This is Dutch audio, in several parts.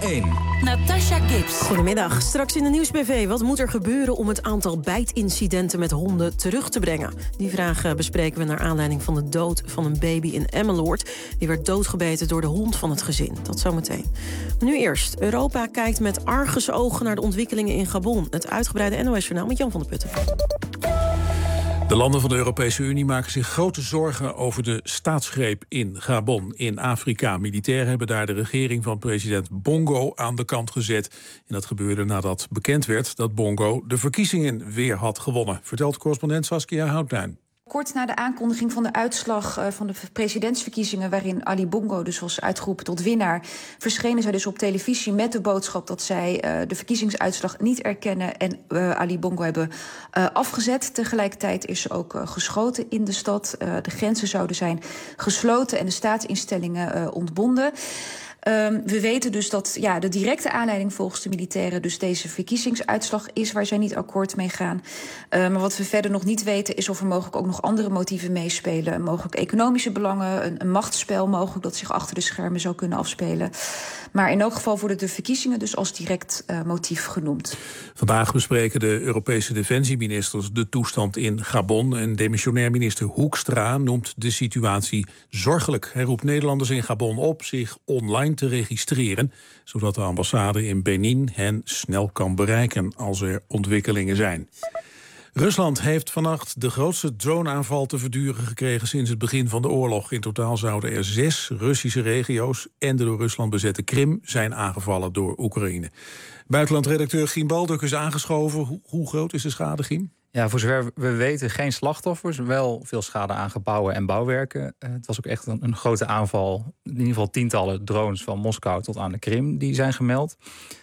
1. Natasha Gibbs. Goedemiddag. Straks in de Nieuwsbv. Wat moet er gebeuren om het aantal bijtincidenten met honden terug te brengen? Die vraag bespreken we naar aanleiding van de dood van een baby in Emmeloord. Die werd doodgebeten door de hond van het gezin. Dat zometeen. Maar nu eerst. Europa kijkt met argusogen naar de ontwikkelingen in Gabon. Het uitgebreide NOS-journaal met Jan van der Putten. De landen van de Europese Unie maken zich grote zorgen over de staatsgreep in Gabon in Afrika. Militairen hebben daar de regering van president Bongo aan de kant gezet. En dat gebeurde nadat bekend werd dat Bongo de verkiezingen weer had gewonnen. Vertelt correspondent Saskia Houttuin. Kort na de aankondiging van de uitslag van de presidentsverkiezingen, waarin Ali Bongo dus was uitgeroepen tot winnaar, verschenen zij dus op televisie met de boodschap dat zij de verkiezingsuitslag niet erkennen en Ali Bongo hebben afgezet. Tegelijkertijd is er ook geschoten in de stad. De grenzen zouden zijn gesloten en de staatsinstellingen ontbonden. We weten dus dat de directe aanleiding volgens de militairen dus deze verkiezingsuitslag is waar zij niet akkoord mee gaan. Maar wat we verder nog niet weten is of er mogelijk ook nog andere motieven meespelen. Mogelijk economische belangen, een machtsspel mogelijk dat zich achter de schermen zou kunnen afspelen. Maar in elk geval worden de verkiezingen dus als direct motief genoemd. Vandaag bespreken de Europese defensieministers de toestand in Gabon. En demissionair minister Hoekstra noemt de situatie zorgelijk. Hij roept Nederlanders in Gabon op zich online te registreren, zodat de ambassade in Benin hen snel kan bereiken als er ontwikkelingen zijn. Rusland heeft vannacht de grootste droneaanval te verduren gekregen sinds het begin van de oorlog. In totaal zouden er 6 Russische regio's en de door Rusland bezette Krim zijn aangevallen door Oekraïne. Buitenlandredacteur Giem Balduk is aangeschoven. Hoe groot is de schade, Giem? Ja, voor zover we weten geen slachtoffers, wel veel schade aan gebouwen en bouwwerken. Het was ook echt een grote aanval. In ieder geval tientallen drones van Moskou tot aan de Krim die zijn gemeld.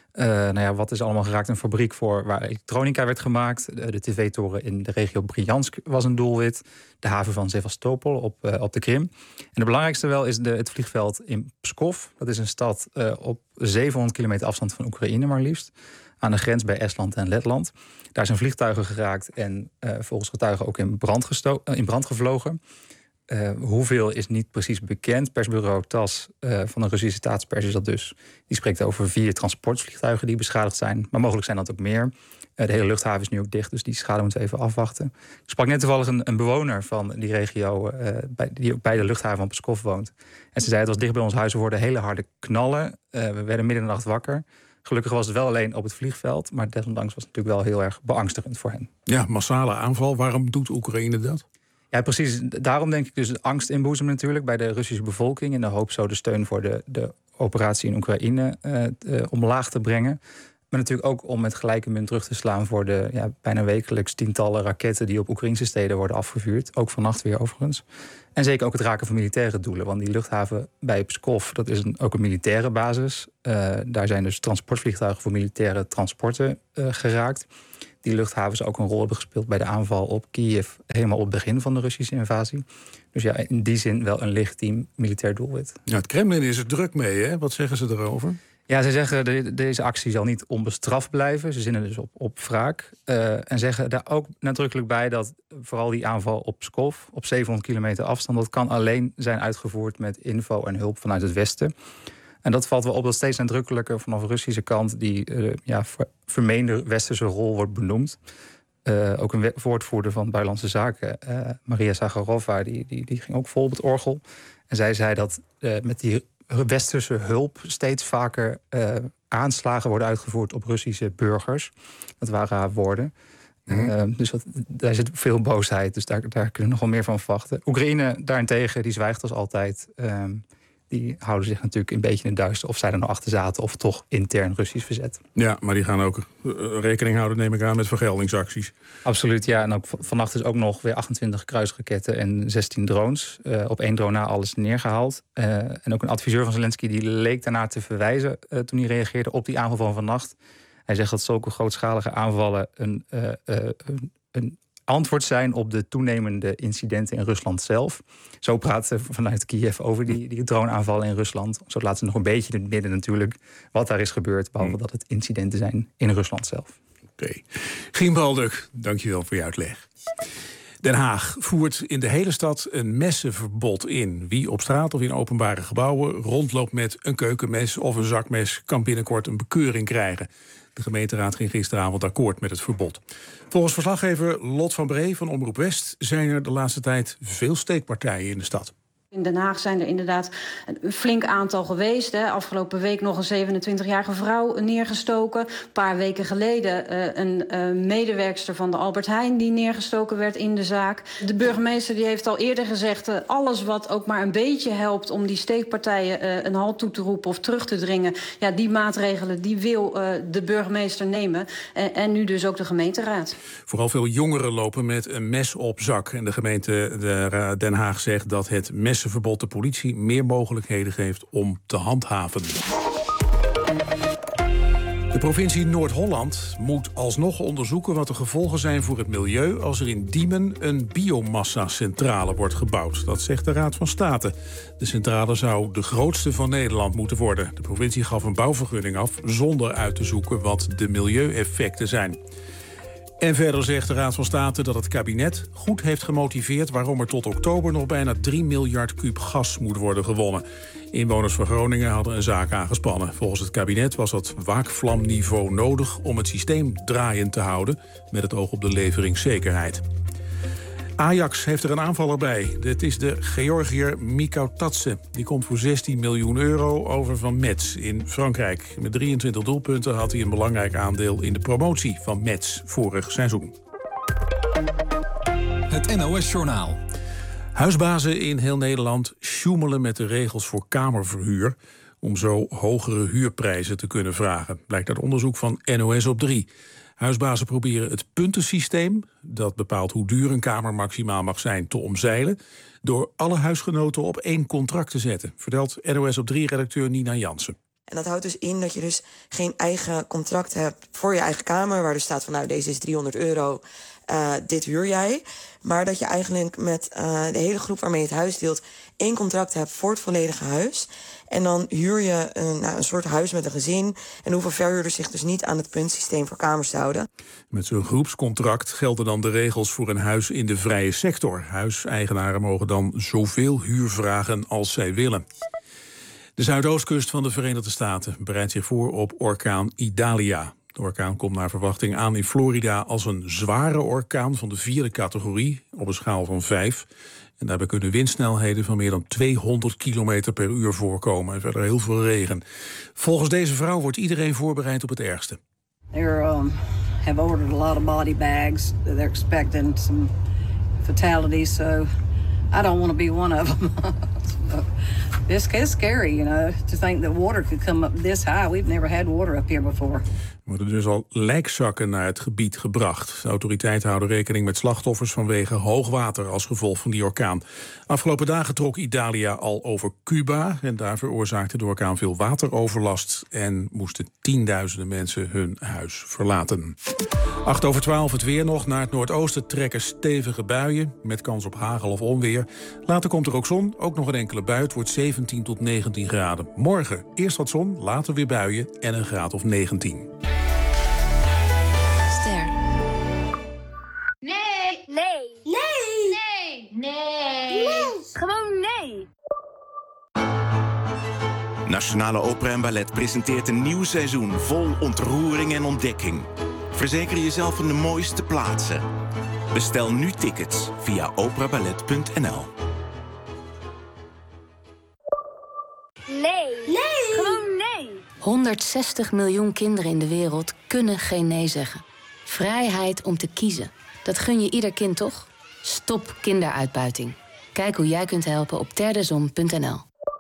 Wat is allemaal geraakt? Een fabriek waar elektronica werd gemaakt. De tv-toren in de regio Bryansk was een doelwit. De haven van Sevastopol op de Krim. En de belangrijkste wel is het vliegveld in Pskov. Dat is een stad op 700 kilometer afstand van Oekraïne maar liefst. Aan de grens bij Estland en Letland. Daar zijn vliegtuigen geraakt en volgens getuigen ook in brand gevlogen. Hoeveel is niet precies bekend. Persbureau TASS van de Russische staatspers is dat dus. Die spreekt over 4 transportvliegtuigen die beschadigd zijn. Maar mogelijk zijn dat ook meer. De hele luchthaven is nu ook dicht, dus die schade moeten we even afwachten. Ik sprak net toevallig een bewoner van die regio, die ook bij de luchthaven van Pskov woont. En ze zei, het was dicht bij ons huis, we hoorden hele harde knallen. We werden midden in de nacht wakker. Gelukkig was het wel alleen op het vliegveld, maar desondanks was het natuurlijk wel heel erg beangstigend voor hen. Ja, massale aanval. Waarom doet Oekraïne dat? Ja, precies. Daarom denk ik dus angst inboezemen natuurlijk bij de Russische bevolking. In de hoop zo de steun voor de operatie in Oekraïne omlaag te brengen. Maar natuurlijk ook om met gelijke munt terug te slaan voor de bijna wekelijks tientallen raketten die op Oekraïnse steden worden afgevuurd. Ook vannacht weer overigens. En zeker ook het raken van militaire doelen. Want die luchthaven bij Pskov, dat is ook een militaire basis. Daar zijn dus transportvliegtuigen voor militaire transporten geraakt. Die luchthavens ook een rol hebben gespeeld bij de aanval op Kiev helemaal op het begin van de Russische invasie. Dus ja, in die zin wel een legitiem militair doelwit. Ja, het Kremlin is er druk mee, hè? Wat zeggen ze erover? Ja, ze zeggen deze actie zal niet onbestraft blijven. Ze zinnen dus op wraak. En zeggen daar ook nadrukkelijk bij dat vooral die aanval op Pskov, op 700 kilometer afstand, dat kan alleen zijn uitgevoerd met info en hulp vanuit het Westen. En dat valt wel op dat steeds nadrukkelijker vanaf de Russische kant die vermeende westerse rol wordt benoemd. Ook een woordvoerder van Buitenlandse Zaken, Maria Zakharova, die ging ook vol op het orgel. En zij zei dat met die westerse hulp steeds vaker aanslagen worden uitgevoerd op Russische burgers. Dat waren haar woorden. Dus daar zit veel boosheid, dus daar kunnen we nog wel meer van verwachten. Oekraïne daarentegen, die zwijgt als altijd. Die houden zich natuurlijk een beetje in het duister of zij er nou achter zaten of toch intern Russisch verzet. Ja, maar die gaan ook rekening houden, neem ik aan, met vergeldingsacties. Absoluut, ja. En ook vannacht is ook nog weer 28 kruisraketten en 16 drones. Op 1 drone na alles neergehaald. En ook een adviseur van Zelensky die leek daarna te verwijzen toen hij reageerde op die aanval van vannacht. Hij zegt dat zulke grootschalige aanvallen een antwoord zijn op de toenemende incidenten in Rusland zelf. Zo praat ze vanuit Kiev over die droneaanvallen in Rusland. Zo laten ze nog een beetje in het midden natuurlijk wat daar is gebeurd, behalve dat het incidenten zijn in Rusland zelf. Oké. Giem Balduk, dankjewel voor je uitleg. Den Haag voert in de hele stad een messenverbod in. Wie op straat of in openbare gebouwen rondloopt met een keukenmes of een zakmes kan binnenkort een bekeuring krijgen. De gemeenteraad ging gisteravond akkoord met het verbod. Volgens verslaggever Lot van Bree van Omroep West zijn er de laatste tijd veel steekpartijen in de stad. In Den Haag zijn er inderdaad een flink aantal geweest. Afgelopen week nog een 27-jarige vrouw neergestoken. Een paar weken geleden een medewerkster van de Albert Heijn die neergestoken werd in de zaak. De burgemeester die heeft al eerder gezegd, alles wat ook maar een beetje helpt om die steekpartijen een halt toe te roepen of terug te dringen. Ja, die maatregelen die wil de burgemeester nemen. En nu dus ook de gemeenteraad. Vooral veel jongeren lopen met een mes op zak. En de gemeente Den Haag zegt dat het messenverbod de politie meer mogelijkheden geeft om te handhaven. De provincie Noord-Holland moet alsnog onderzoeken wat de gevolgen zijn voor het milieu als er in Diemen een biomassa-centrale wordt gebouwd. Dat zegt de Raad van State. De centrale zou de grootste van Nederland moeten worden. De provincie gaf een bouwvergunning af zonder uit te zoeken wat de milieueffecten zijn. En verder zegt de Raad van State dat het kabinet goed heeft gemotiveerd waarom er tot oktober nog bijna 3 miljard kuub gas moet worden gewonnen. Inwoners van Groningen hadden een zaak aangespannen. Volgens het kabinet was dat waakvlamniveau nodig om het systeem draaiend te houden met het oog op de leveringszekerheid. Ajax heeft er een aanvaller bij. Dit is de Georgiër Mikautatse. Die komt voor 16 miljoen euro over van Metz in Frankrijk. Met 23 doelpunten had hij een belangrijk aandeel in de promotie van Metz vorig seizoen. Het NOS-journaal. Huisbazen in heel Nederland sjoemelen met de regels voor kamerverhuur om zo hogere huurprijzen te kunnen vragen. Blijkt uit onderzoek van NOS op 3. Huisbazen proberen het puntensysteem, dat bepaalt hoe duur een kamer maximaal mag zijn, te omzeilen door alle huisgenoten op 1 contract te zetten, vertelt NOS op 3-redacteur Nina Jansen. En dat houdt dus in dat je dus geen eigen contract hebt voor je eigen kamer, waar dus staat van nou, deze is €300, dit huur jij. Maar dat je eigenlijk met de hele groep waarmee je het huis deelt 1 contract hebt voor het volledige huis. En dan huur je een soort huis met een gezin en hoeven verhuurders zich dus niet aan het puntsysteem voor kamers te houden. Met zo'n groepscontract gelden dan de regels voor een huis in de vrije sector. Huiseigenaren mogen dan zoveel huur vragen als zij willen. De zuidoostkust van de Verenigde Staten bereidt zich voor op orkaan Idalia. De orkaan komt naar verwachting aan in Florida als een zware orkaan van de 4e categorie op een schaal van 5. En daarbij kunnen windsnelheden van meer dan 200 km per uur voorkomen. En verder heel veel regen. Volgens deze vrouw wordt iedereen voorbereid op het ergste. They have ordered a lot of body bags. They're expecting some fatalities, so I don't want to be one of them. It's scary, you know, to think that water could come up this high. We've never had water up here before. Er worden dus al lijkzakken naar het gebied gebracht. De autoriteiten houden rekening met slachtoffers vanwege hoogwater als gevolg van die orkaan. Afgelopen dagen trok Idalia al over Cuba en daar veroorzaakte de orkaan veel wateroverlast en moesten tienduizenden mensen hun huis verlaten. 8:12 het weer nog. Naar het noordoosten trekken stevige buien met kans op hagel of onweer. Later komt er ook zon, ook nog een enkele bui. Het wordt 17 tot 19 graden. Morgen eerst wat zon, later weer buien en een graad of 19. Ster. Nee. Nee. Nee. Nee. Nee. Gewoon nee. Nationale Opera en Ballet presenteert een nieuw seizoen vol ontroering en ontdekking. Verzeker jezelf van de mooiste plaatsen. Bestel nu tickets via operaballet.nl. Nee. Nee. Gewoon nee. 160 miljoen kinderen in de wereld kunnen geen nee zeggen. Vrijheid om te kiezen. Dat gun je ieder kind, toch? Stop kinderuitbuiting. Kijk hoe jij kunt helpen op terdezon.nl.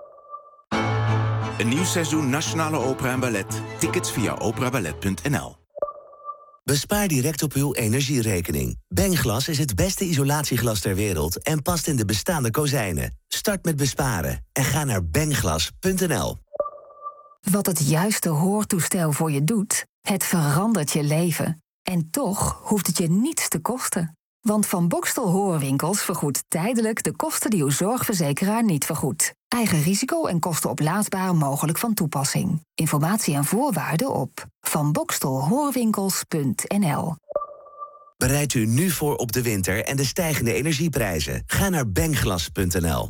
Een nieuw seizoen Nationale Opera en Ballet. Tickets via operaballet.nl. Bespaar direct op uw energierekening. Bengglas is het beste isolatieglas ter wereld en past in de bestaande kozijnen. Start met besparen en ga naar bengglas.nl. Wat het juiste hoortoestel voor je doet, het verandert je leven. En toch hoeft het je niets te kosten. Want Van Boxtel Hoorwinkels vergoedt tijdelijk de kosten die uw zorgverzekeraar niet vergoedt. Eigen risico en kosten oplaadbaar mogelijk van toepassing. Informatie en voorwaarden op vanboxtelhoorwinkels.nl. Bereid u nu voor op de winter en de stijgende energieprijzen. Ga naar bengglas.nl.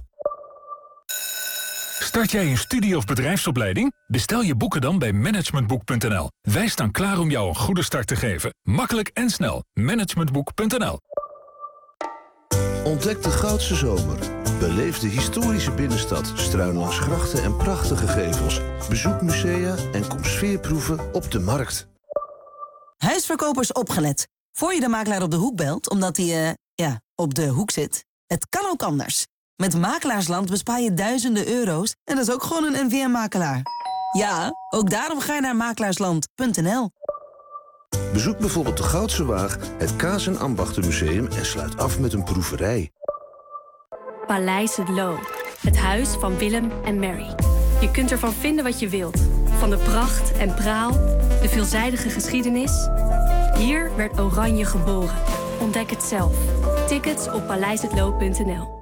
Start jij een studie- of bedrijfsopleiding? Bestel je boeken dan bij managementboek.nl. Wij staan klaar om jou een goede start te geven. Makkelijk en snel. Managementboek.nl. Ontdek de Goudse Zomer. Beleef de historische binnenstad, struin langs grachten en prachtige gevels. Bezoek musea en kom sfeerproeven op de markt. Huisverkopers opgelet. Voor je de makelaar op de hoek belt, omdat hij, op de hoek zit. Het kan ook anders. Met Makelaarsland bespaar je duizenden euro's en dat is ook gewoon een NVM-makelaar. Ja, ook daarom ga je naar makelaarsland.nl. Bezoek bijvoorbeeld de Goudse Waag, het Kaas- en Ambachtenmuseum en sluit af met een proeverij. Paleis Het Loo. Het huis van Willem en Mary. Je kunt ervan vinden wat je wilt. Van de pracht en praal, de veelzijdige geschiedenis. Hier werd Oranje geboren. Ontdek het zelf. Tickets op paleishetloo.nl.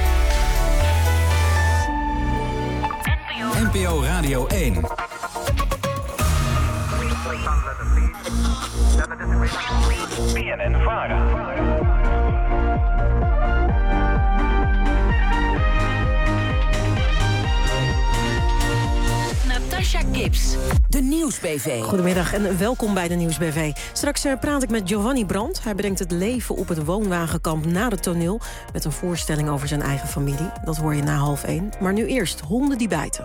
NPO Radio 1. BNN-VARA. Natasha Gibbs, de Nieuwsbv. Goedemiddag en welkom bij de Nieuwsbv. Straks praat ik met Giovanni Brandt. Hij brengt het leven op het woonwagenkamp naar het toneel met een voorstelling over zijn eigen familie. Dat hoor je na 12:30. Maar nu eerst honden die bijten.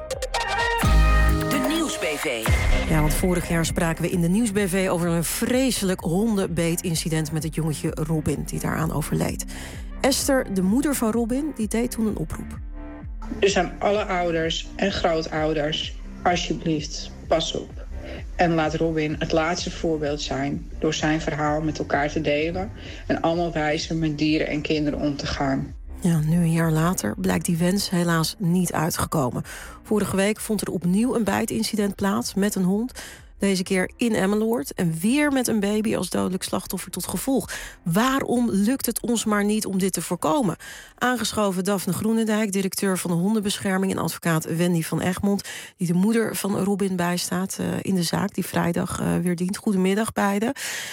De Nieuwsbv. Ja, want vorig jaar spraken we in de Nieuwsbv over een vreselijk hondenbeetincident met het jongetje Robin, die daaraan overleed. Esther, de moeder van Robin, die deed toen een oproep. Dus aan alle ouders en grootouders, alsjeblieft, pas op. En laat Robin het laatste voorbeeld zijn door zijn verhaal met elkaar te delen en allemaal wijzer met dieren en kinderen om te gaan. Ja, nu een jaar later blijkt die wens helaas niet uitgekomen. Vorige week vond er opnieuw een bijtincident plaats met een hond. Deze keer in Emmeloord en weer met een baby als dodelijk slachtoffer tot gevolg. Waarom lukt het ons maar niet om dit te voorkomen? Aangeschoven Daphne Groenendijk, directeur van de hondenbescherming, en advocaat Wendy van Egmond, die de moeder van Robin bijstaat in de zaak die vrijdag weer dient. Goedemiddag beiden.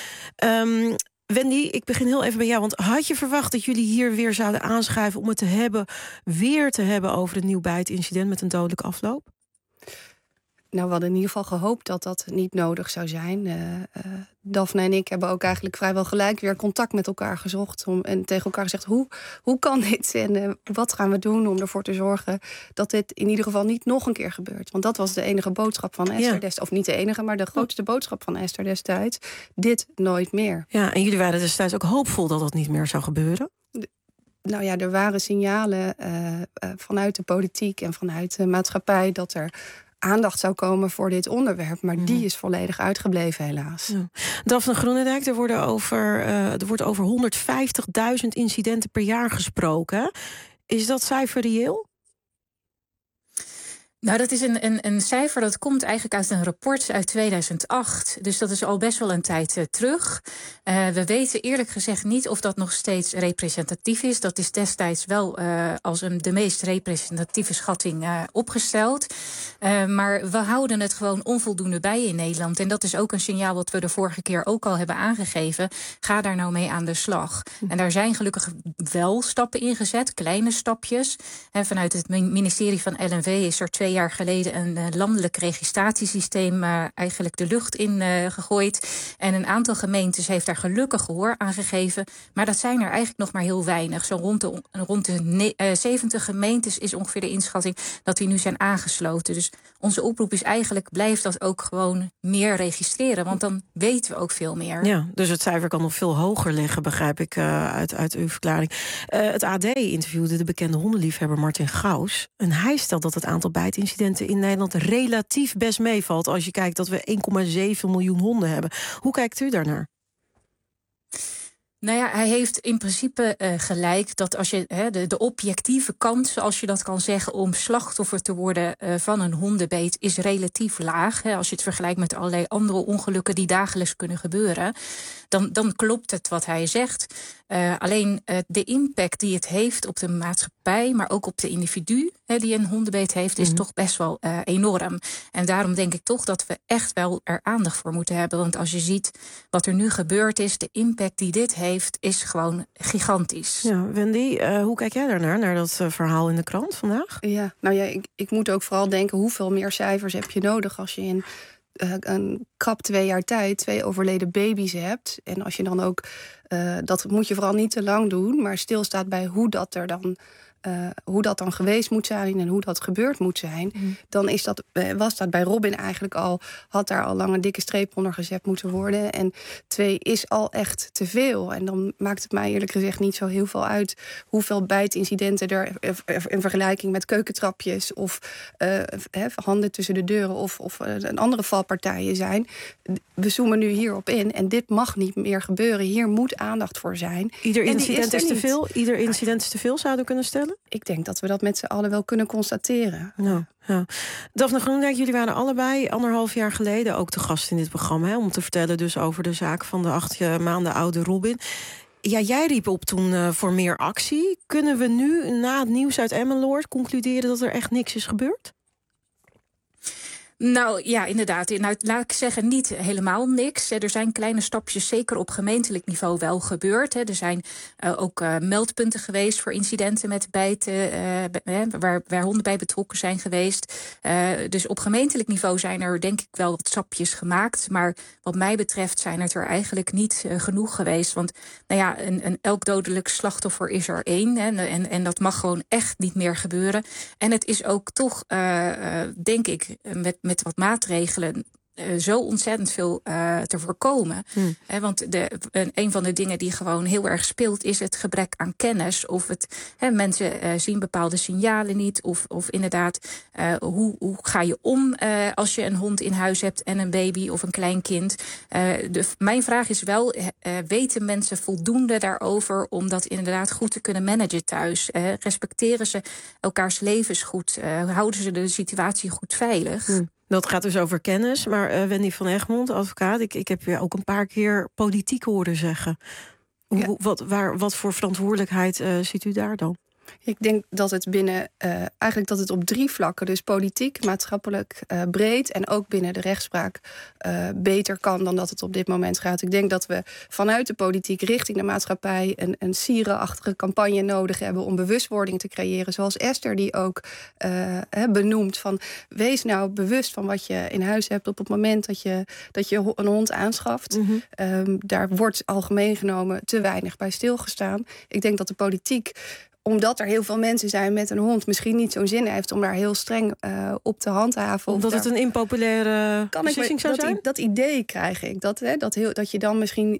Wendy, ik begin heel even bij jou. Want had je verwacht dat jullie hier weer zouden aanschuiven om het weer te hebben over een nieuw bijtincident met een dodelijke afloop? Nou, we hadden in ieder geval gehoopt dat dat niet nodig zou zijn. Daphne en ik hebben ook eigenlijk vrijwel gelijk weer contact met elkaar gezocht. En tegen elkaar gezegd, hoe kan dit? En wat gaan we doen om ervoor te zorgen dat dit in ieder geval niet nog een keer gebeurt? Want dat was de enige boodschap van Esther destijds. Of niet de enige, maar de grootste boodschap van Esther destijds. Dit nooit meer. Ja, en jullie waren destijds ook hoopvol dat dat niet meer zou gebeuren? Nou ja, er waren signalen vanuit de politiek en vanuit de maatschappij dat er aandacht zou komen voor dit onderwerp. Maar die is volledig uitgebleven, helaas. Ja. Daphne Groenendijk, er wordt over 150.000 incidenten per jaar gesproken. Is dat cijfer reëel? Nou, dat is een cijfer dat komt eigenlijk uit een rapport uit 2008. Dus dat is al best wel een tijd terug. We weten eerlijk gezegd niet of dat nog steeds representatief is. Dat is destijds wel als de meest representatieve schatting opgesteld. Maar we houden het gewoon onvoldoende bij in Nederland. En dat is ook een signaal wat we de vorige keer ook al hebben aangegeven. Ga daar nou mee aan de slag. En daar zijn gelukkig wel stappen in gezet, kleine stapjes. En vanuit het ministerie van LNV is er 2 jaar geleden een landelijk registratiesysteem eigenlijk de lucht in gegooid. En een aantal gemeentes heeft daar gelukkig gehoor aan gegeven. Maar dat zijn er eigenlijk nog maar heel weinig. Zo rond de 70 gemeentes is ongeveer de inschatting dat die nu zijn aangesloten. Dus onze oproep is eigenlijk, blijf dat ook gewoon meer registreren. Want dan weten we ook veel meer. Ja, dus het cijfer kan nog veel hoger liggen, begrijp ik uit uw verklaring. Het AD interviewde de bekende hondenliefhebber Martin Gauws. En hij stelt dat het aantal bijtincidenten in Nederland relatief best meevalt als je kijkt dat we 1,7 miljoen honden hebben. Hoe kijkt u daarnaar? Nou ja, hij heeft in principe gelijk dat als je de objectieve kans, als je dat kan zeggen, om slachtoffer te worden van een hondenbeet is relatief laag. Als je het vergelijkt met allerlei andere ongelukken die dagelijks kunnen gebeuren, dan klopt het wat hij zegt. Alleen de impact die het heeft op de maatschappij, maar ook op de individu die een hondenbeet heeft, is toch best wel enorm. En daarom denk ik toch dat we echt wel er aandacht voor moeten hebben. Want als je ziet wat er nu gebeurd is, de impact die dit heeft, is gewoon gigantisch. Ja, Wendy, hoe kijk jij daarnaar, naar dat verhaal in de krant vandaag? Ja, nou ja, ik moet ook vooral denken, hoeveel meer cijfers heb je nodig als je in een krap 2 jaar tijd 2 overleden baby's hebt. En als je dan ook, dat moet je vooral niet te lang doen, maar stilstaat bij hoe dat dan geweest moet zijn en hoe dat gebeurd moet zijn, dan was dat bij Robin eigenlijk had daar al lang een dikke streep onder gezet moeten worden. En 2 is al echt te veel. En dan maakt het mij eerlijk gezegd niet zo heel veel uit hoeveel bijtincidenten er in vergelijking met keukentrapjes of handen tussen de deuren of een andere valpartijen zijn. We zoomen nu hierop in en dit mag niet meer gebeuren. Hier moet aandacht voor zijn. Ieder incident is te veel? Ieder incident is te veel, zouden we kunnen stellen? Ik denk dat we dat met z'n allen wel kunnen constateren. Ja. Daphne Groenendijk, jullie waren allebei 1,5 jaar geleden ook te gast in dit programma, om te vertellen dus over de zaak van de 8 maanden oude Robin. Ja, jij riep op toen voor meer actie. Kunnen we nu, na het nieuws uit Emmeloord, concluderen dat er echt niks is gebeurd? Nou ja, inderdaad. Nou, laat ik zeggen, niet helemaal niks. Er zijn kleine stapjes, zeker op gemeentelijk niveau, wel gebeurd. Er zijn ook meldpunten geweest voor incidenten met bijten, waar honden bij betrokken zijn geweest. Dus op gemeentelijk niveau zijn er denk ik wel wat stapjes gemaakt. Maar wat mij betreft zijn het er eigenlijk niet genoeg geweest. Want nou ja, elk dodelijk slachtoffer is er 1. En dat mag gewoon echt niet meer gebeuren. En het is ook toch, denk ik, met wat maatregelen zo ontzettend veel te voorkomen. Want een van de dingen die gewoon heel erg speelt is het gebrek aan kennis. Of mensen zien bepaalde signalen niet. Of inderdaad, hoe ga je om als je een hond in huis hebt en een baby of een klein kind. Mijn vraag is wel, weten mensen voldoende daarover om dat inderdaad goed te kunnen managen thuis? Respecteren ze elkaars levens goed? Houden ze de situatie goed veilig? Dat gaat dus over kennis. Maar Wendy van Egmond, advocaat, ik heb je ook een paar keer politiek horen zeggen. Wat voor verantwoordelijkheid ziet u daar dan? Ik denk dat het eigenlijk dat het op 3 vlakken, dus politiek, maatschappelijk, breed en ook binnen de rechtspraak beter kan dan dat het op dit moment gaat. Ik denk dat we vanuit de politiek richting de maatschappij een sierenachtige campagne nodig hebben om bewustwording te creëren. Zoals Esther die ook benoemt van wees nou bewust van wat je in huis hebt op het moment dat je een hond aanschaft. Daar wordt algemeen genomen te weinig bij stilgestaan. Ik denk dat de politiek, omdat er heel veel mensen zijn met een hond, misschien niet zo'n zin heeft om daar heel streng op te handhaven. Omdat het een impopulaire beslissing zou zijn? Dat idee krijg ik. Dat je dan misschien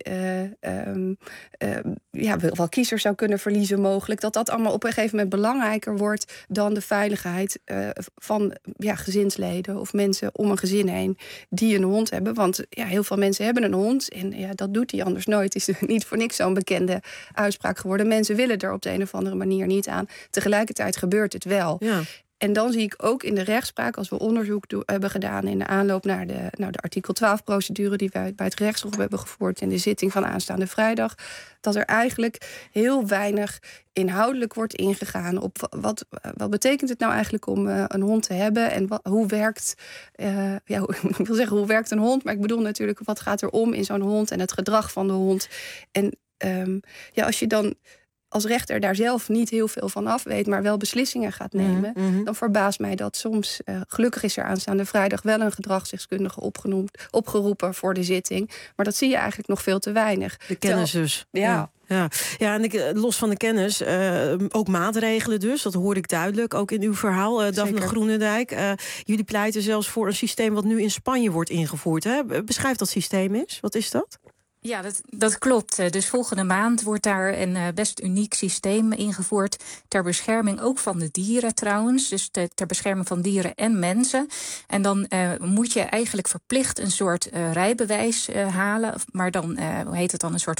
wel kiezers zou kunnen verliezen mogelijk. Dat allemaal op een gegeven moment belangrijker wordt dan de veiligheid van gezinsleden of mensen om een gezin heen die een hond hebben. Want heel veel mensen hebben een hond en dat doet hij anders nooit. Is niet voor niks zo'n bekende uitspraak geworden. Mensen willen er op de een of andere manier niet aan. Tegelijkertijd gebeurt het wel. Ja. En dan zie ik ook in de rechtspraak, als we onderzoek hebben gedaan in de aanloop naar de artikel 12-procedure die wij bij het gerechtshof hebben gevoerd in de zitting van aanstaande vrijdag, dat er eigenlijk heel weinig inhoudelijk wordt ingegaan op wat betekent het nou eigenlijk om een hond te hebben en hoe werkt, ik wil zeggen hoe werkt een hond, maar ik bedoel natuurlijk wat gaat er om in zo'n hond en het gedrag van de hond. En als je dan als rechter daar zelf niet heel veel van af weet, maar wel beslissingen gaat nemen, dan verbaast mij dat soms. Gelukkig is er aanstaande vrijdag wel een gedragsdeskundige opgeroepen voor de zitting. Maar dat zie je eigenlijk nog veel te weinig. De kennis dus. Ja. Ja, en los van de kennis, ook maatregelen dus. Dat hoor ik duidelijk, ook in uw verhaal, Daphne Groenendijk. Jullie pleiten zelfs voor een systeem wat nu in Spanje wordt ingevoerd. Hè? Beschrijf dat systeem eens. Wat is dat? Ja, dat klopt. Dus volgende maand wordt daar een best uniek systeem ingevoerd ter bescherming ook van de dieren trouwens. Dus ter bescherming van dieren en mensen. En dan moet je eigenlijk verplicht een soort rijbewijs halen. Maar dan, hoe heet het dan, een soort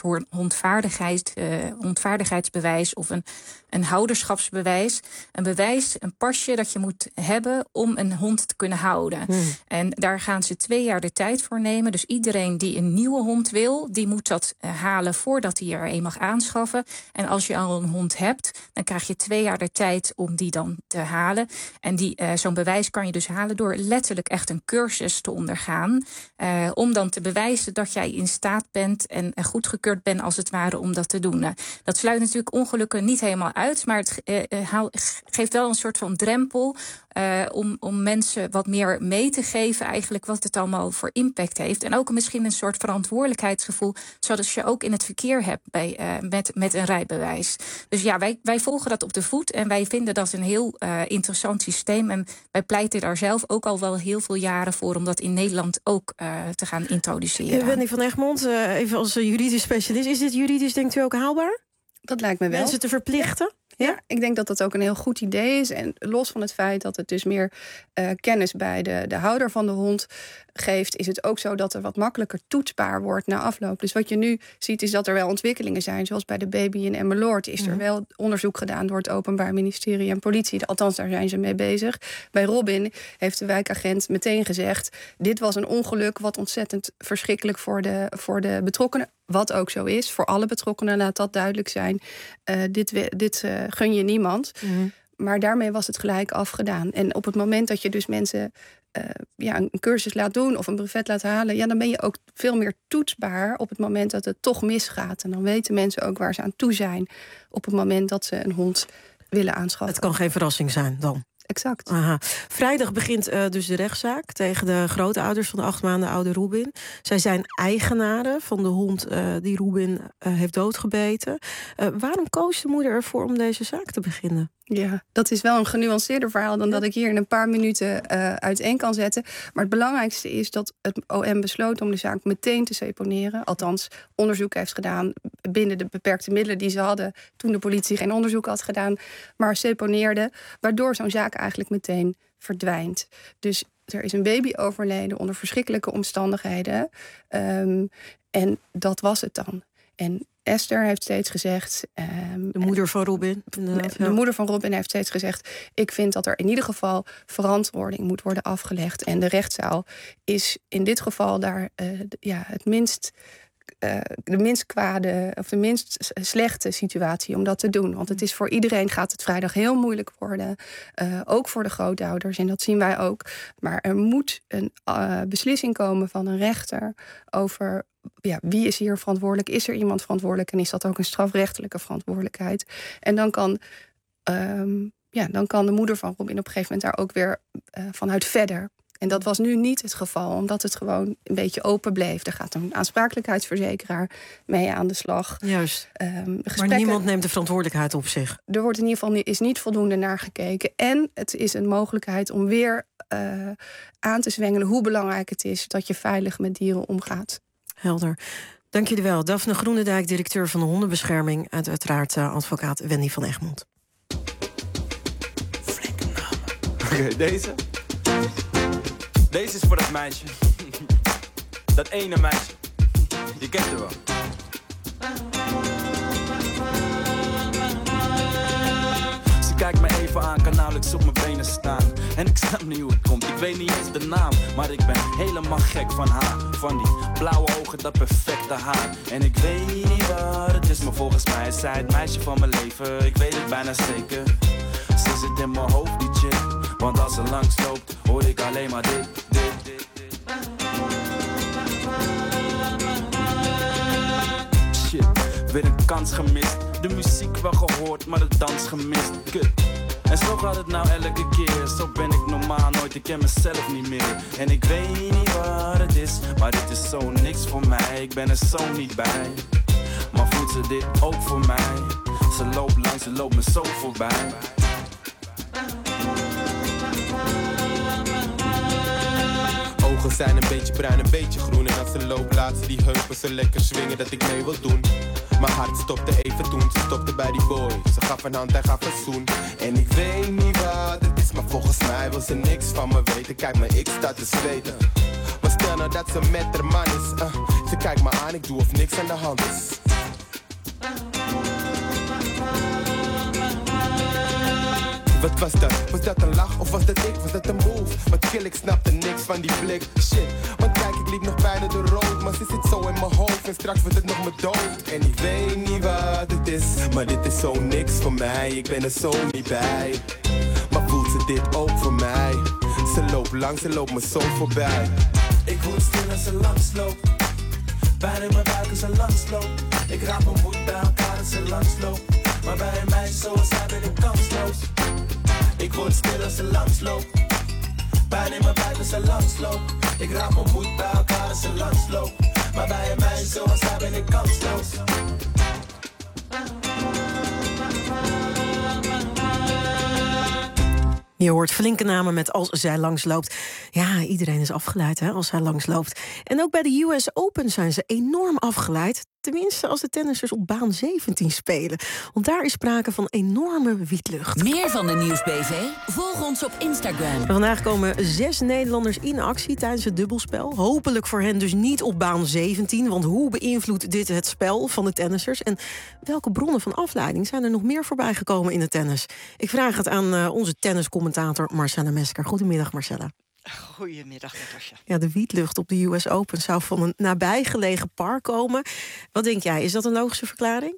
hondvaardigheidsbewijs of een houderschapsbewijs. Een bewijs, een pasje dat je moet hebben om een hond te kunnen houden. En daar gaan ze 2 jaar de tijd voor nemen. Dus iedereen die een nieuwe hond wil, die moet dat halen voordat hij er een mag aanschaffen. En als je al een hond hebt, dan krijg je 2 jaar de tijd om die dan te halen. En zo'n bewijs kan je dus halen door letterlijk echt een cursus te ondergaan. Om dan te bewijzen dat jij in staat bent en goedgekeurd bent als het ware om dat te doen. Dat sluit natuurlijk ongelukken niet helemaal uit, maar het geeft wel een soort van drempel om mensen wat meer mee te geven eigenlijk wat het allemaal voor impact heeft. En ook misschien een soort verantwoordelijkheidsgevoel, zoals je ook in het verkeer hebt met een rijbewijs. Dus ja, wij volgen dat op de voet en wij vinden dat een heel interessant systeem. En wij pleiten daar zelf ook al wel heel veel jaren voor om dat in Nederland ook te gaan introduceren. Wendy van Egmond, even als juridisch specialist, is dit juridisch denkt u ook haalbaar? Dat lijkt me wel. Mensen te verplichten? Ja, ik denk dat dat ook een heel goed idee is. En los van het feit dat het dus meer kennis bij de houder van de hond geeft, is het ook zo dat er wat makkelijker toetsbaar wordt na afloop. Dus wat je nu ziet is dat er wel ontwikkelingen zijn. Zoals bij de baby in Emmeloord is er wel onderzoek gedaan door het Openbaar Ministerie en politie. Althans, daar zijn ze mee bezig. Bij Robin heeft de wijkagent meteen gezegd, dit was een ongeluk wat ontzettend verschrikkelijk voor de betrokkenen. Wat ook zo is, voor alle betrokkenen, laat dat duidelijk zijn. Dit gun je niemand. Maar daarmee was het gelijk afgedaan. En op het moment dat je dus mensen een cursus laat doen of een brevet laat halen, ja, dan ben je ook veel meer toetsbaar op het moment dat het toch misgaat. En dan weten mensen ook waar ze aan toe zijn op het moment dat ze een hond willen aanschaffen. Het kan geen verrassing zijn dan. Exact. Aha. Vrijdag begint dus de rechtszaak tegen de grootouders van de 8 maanden oude Ruben. Zij zijn eigenaren van de hond die Ruben heeft doodgebeten. Waarom koos de moeder ervoor om deze zaak te beginnen? Ja, dat is wel een genuanceerder verhaal dan dat ik hier in een paar minuten uiteen kan zetten. Maar het belangrijkste is dat het OM besloot om de zaak meteen te seponeren. Althans, onderzoek heeft gedaan binnen de beperkte middelen die ze hadden toen de politie geen onderzoek had gedaan, maar seponeerde, waardoor zo'n zaak eigenlijk meteen verdwijnt. Dus er is een baby overleden onder verschrikkelijke omstandigheden. En dat was het dan. En Esther heeft steeds gezegd, de moeder van Ruben. De moeder van Ruben heeft steeds gezegd, ik vind dat er in ieder geval verantwoording moet worden afgelegd. En de rechtszaal is in dit geval daar het minst de minst kwade of de minst slechte situatie om dat te doen. Want het is voor iedereen gaat het vrijdag heel moeilijk worden. Ook voor de grootouders. En dat zien wij ook. Maar er moet een beslissing komen van een rechter over wie is hier verantwoordelijk? Is er iemand verantwoordelijk? En is dat ook een strafrechtelijke verantwoordelijkheid? En dan kan de moeder van Robin op een gegeven moment daar ook weer vanuit verder. En dat was nu niet het geval, omdat het gewoon een beetje open bleef. Er gaat een aansprakelijkheidsverzekeraar mee aan de slag. Juist. Maar niemand neemt de verantwoordelijkheid op zich. Er wordt in ieder geval is niet voldoende naar gekeken. En het is een mogelijkheid om weer aan te zwengelen hoe belangrijk het is dat je veilig met dieren omgaat. Helder. Dank jullie wel. Daphne Groenendijk, directeur van de hondenbescherming. En uiteraard advocaat Wendy van Egmond. Flinke namen. Oké, deze. Deze is voor dat meisje. Dat ene meisje. Je kent haar wel. Ze kijkt me even aan, kan nauwelijks op mijn benen staan. En ik snap niet hoe het komt, ik weet niet eens de naam. Maar ik ben helemaal gek van haar. Van die blauwe ogen, dat perfecte haar. En ik weet niet wat het is, maar volgens mij is zij het meisje van mijn leven. Ik weet het bijna zeker. Ze zit in mijn hoofd, die chick. Want als ze langs loopt, hoor ik alleen maar dit. Shit, weer een kans gemist. De muziek wel gehoord, maar de dans gemist. Kut. En zo gaat het nou elke keer. Zo ben ik normaal nooit, ik ken mezelf niet meer. En ik weet niet wat het is, maar dit is zo niks voor mij. Ik ben er zo niet bij. Maar voelt ze dit ook voor mij? Ze loopt langs, ze loopt me zo voorbij. zijn een beetje bruin, een beetje groen. En als ze loopt laat ze die heupen zo lekker swingen dat ik mee wil doen. Mijn hart stopte even toen, ze stopte bij die boy. Ze gaf een hand, hij gaf een zoen. En ik weet niet wat het is, maar volgens mij wil ze niks van me weten. Kijk me, ik sta te zweten. Maar stel nou dat ze met haar man is. Ze kijkt me aan, ik doe of niks aan de hand is. Wat was dat? Was dat een lach of was dat ik? Was dat een move? Wat kill, ik snapte niks van die blik. Shit, want kijk, ik liep nog bijna de rood. Maar ze zit zo in mijn hoofd en straks wordt het nog mijn dood. En ik weet niet wat het is, maar dit is zo niks voor mij. Ik ben er zo niet bij. Maar voelt ze dit ook voor mij? Ze loopt lang, ze loopt me zo voorbij. Ik word stil als ze langsloopt. Pijn in mijn buik als ze langsloopt. Ik raap mijn moed bij elkaar als ze langsloopt. Maar bij een meisje zoals zij ben ik kansloos. Ik word stil als ze langsloopt. Pijn in mijn buik als ze langsloopt. Ik raap mijn moed bij elkaar als ze langsloopt. Maar bij een meisje zoals zij ben ik kansloos. Je hoort flinke namen met als zij langsloopt. Ja, iedereen is afgeleid hè, als zij langsloopt. En ook bij de US Open zijn ze enorm afgeleid. Tenminste als de tennissers op baan 17 spelen. Want daar is sprake van enorme wietlucht. Meer van de Nieuwsbv? Volg ons op Instagram. En vandaag komen 6 Nederlanders in actie tijdens het dubbelspel. Hopelijk voor hen dus niet op baan 17. Want hoe beïnvloedt dit het spel van de tennissers? En welke bronnen van afleiding zijn er nog meer voorbij gekomen in de tennis? Ik vraag het aan onze tenniscommentator Marcella Mesker. Goedemiddag, Marcella. Goedemiddag, Natasja. Ja, de wietlucht op de US Open zou van een nabijgelegen park komen. Wat denk jij, is dat een logische verklaring?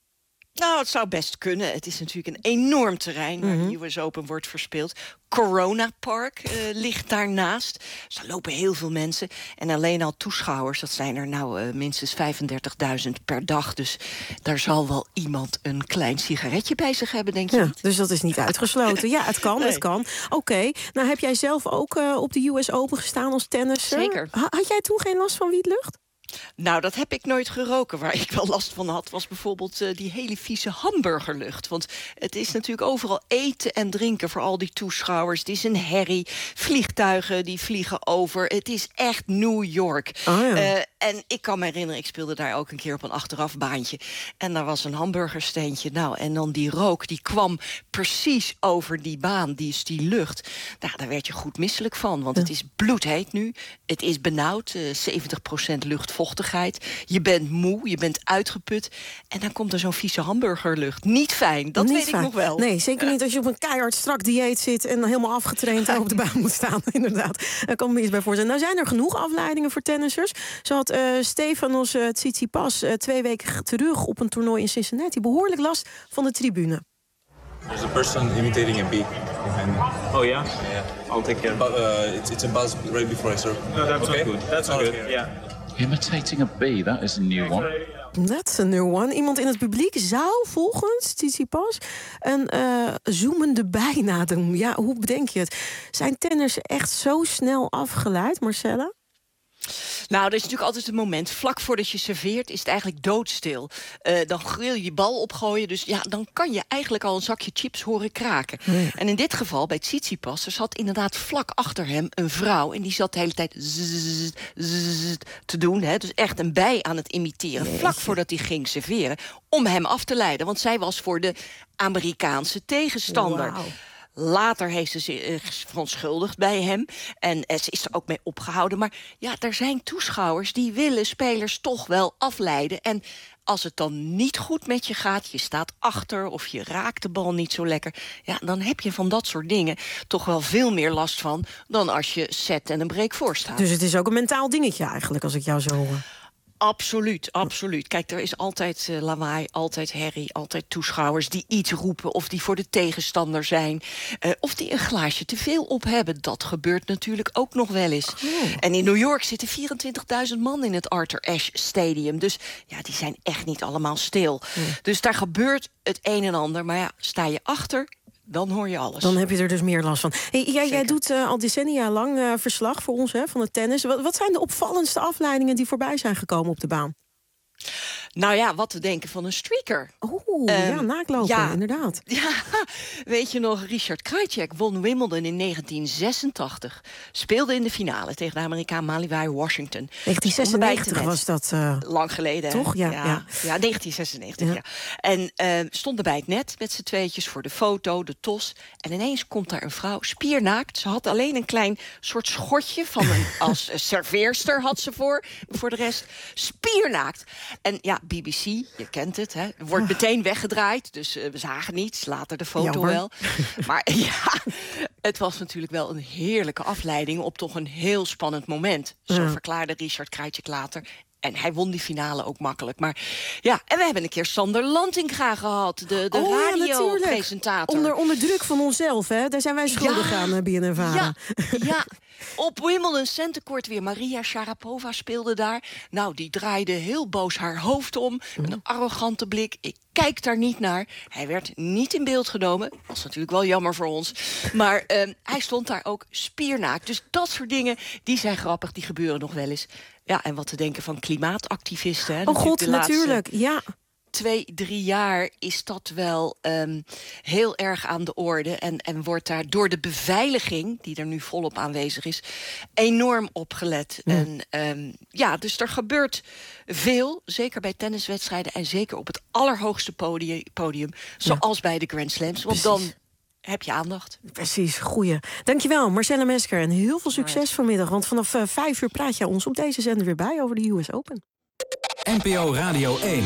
Nou, het zou best kunnen. Het is natuurlijk een enorm terrein waar de US Open wordt verspeeld. Corona Park ligt daarnaast. Dus daar lopen heel veel mensen. En alleen al toeschouwers, dat zijn er nou minstens 35.000 per dag. Dus daar zal wel iemand een klein sigaretje bij zich hebben, denk je niet? Dus dat is niet uitgesloten. Ja, het kan, het kan. Oké. Nou heb jij zelf ook op de US Open gestaan als tennisser? Zeker. Had jij toen geen last van wietlucht? Nou, dat heb ik nooit geroken. Waar ik wel last van had, was bijvoorbeeld die hele vieze hamburgerlucht. Want het is natuurlijk overal eten en drinken voor al die toeschouwers. Het is een herrie. Vliegtuigen die vliegen over. Het is echt New York. Oh, ja. En ik kan me herinneren, ik speelde daar ook een keer op een achterafbaantje. En daar was een hamburgersteentje. Nou, en dan die rook, die kwam precies over die baan. Die lucht. Nou, daar werd je goed misselijk van. Want het is bloedheet nu. Het is benauwd. 70% luchtvochtigheid. Je bent moe, je bent uitgeput. En dan komt er zo'n vieze hamburgerlucht. Niet fijn, dat weet ik nog wel. Nee, zeker niet als je op een keihard strak dieet zit en helemaal afgetraind op de baan moet staan. Inderdaad, daar kan me iets bij voorstellen. Nou zijn er genoeg afleidingen voor tennissers. Zo had Stefanos Tsitsipas 2 weken terug op een toernooi in Cincinnati behoorlijk last van de tribune. There's a person imitating a bee behind me. Oh yeah? Yeah. I'll take care. But it's a buzz right before I serve. No, that's okay? not good. That's not good. Yeah. Imitating a bee, that is a new one. That's a new one. Iemand in het publiek zou volgens Tsitsipas een zoemende bij nadoen. Ja, hoe bedenk je het? Zijn tenners echt zo snel afgeleid, Marcella? Nou, er is natuurlijk altijd een moment. Vlak voordat je serveert is het eigenlijk doodstil. Dan wil je bal opgooien. Dus ja, dan kan je eigenlijk al een zakje chips horen kraken. Ja. En in dit geval, bij Tsitsipas, er zat inderdaad vlak achter hem een vrouw. En die zat de hele tijd te doen. Hè? Dus echt een bij aan het imiteren. Jeetje. Vlak voordat hij ging serveren. Om hem af te leiden. Want zij was voor de Amerikaanse tegenstander. Wow. Later heeft ze zich verontschuldigd bij hem. En ze is er ook mee opgehouden. Maar ja, er zijn toeschouwers die willen spelers toch wel afleiden. En als het dan niet goed met je gaat, je staat achter of je raakt de bal niet zo lekker, ja, dan heb je van dat soort dingen toch wel veel meer last van dan als je set en een break voor staat. Dus het is ook een mentaal dingetje eigenlijk, als ik jou zo hoor. Absoluut, absoluut. Kijk, er is altijd lawaai, altijd herrie, altijd toeschouwers die iets roepen of die voor de tegenstander zijn. Of die een glaasje te veel op hebben. Dat gebeurt natuurlijk ook nog wel eens. Oh. En in New York zitten 24.000 man in het Arthur Ashe Stadium. Dus ja, die zijn echt niet allemaal stil. Dus daar gebeurt het een en ander. Maar ja, sta je achter, dan hoor je alles. Dan heb je er dus meer last van. Hey, jij doet al decennia lang verslag voor ons van het tennis. Wat zijn de opvallendste afleidingen die voorbij zijn gekomen op de baan? Nou ja, wat te denken van een streaker. Naaklopen, inderdaad. Ja, weet je nog, Richard Krajicek won Wimbledon in 1986. Speelde in de finale tegen de Amerikaan Maliwai Washington. 1996 was dat. Lang geleden, toch? hè? Ja. 1996, ja. En stonden bij het net met z'n tweetjes voor de foto, de tos. En ineens komt daar een vrouw, spiernaakt. Ze had alleen een klein soort schotje van als serveerster had ze voor de rest. Spiernaakt. En ja, BBC, je kent het, hè, wordt meteen weggedraaid. Dus we zagen niets, later de foto wel. Maar ja, het was natuurlijk wel een heerlijke afleiding op toch een heel spannend moment. Zo verklaarde Richard Krajicek later. En hij won die finale ook makkelijk. Maar ja, en we hebben een keer Sander Lantinga gehad. De radiopresentator. Onder druk van onszelf, hè? Daar zijn wij schuldig aan, BNNVARA. Ja. Op Wimbledon Centercourt weer. Maria Sharapova speelde daar. Nou, die draaide heel boos haar hoofd om. Met een arrogante blik. Ik kijk daar niet naar. Hij werd niet in beeld genomen. Was natuurlijk wel jammer voor ons. Maar hij stond daar ook spiernaakt. Dus dat soort dingen, die zijn grappig. Die gebeuren nog wel eens. Ja, en wat te denken van klimaatactivisten. Hè? Oh god, natuurlijk, ja. 2-3 jaar is dat wel heel erg aan de orde. En wordt daar door de beveiliging, die er nu volop aanwezig is, enorm opgelet. En dus er gebeurt veel, zeker bij tenniswedstrijden en zeker op het allerhoogste podium zoals bij de Grand Slams. Want dan heb je aandacht. Precies, goeie. Dankjewel, Marcella Mesker. En heel veel succes vanmiddag. Want vanaf 5 uur praat jij ons op deze zender weer bij over de US Open. NPO Radio 1.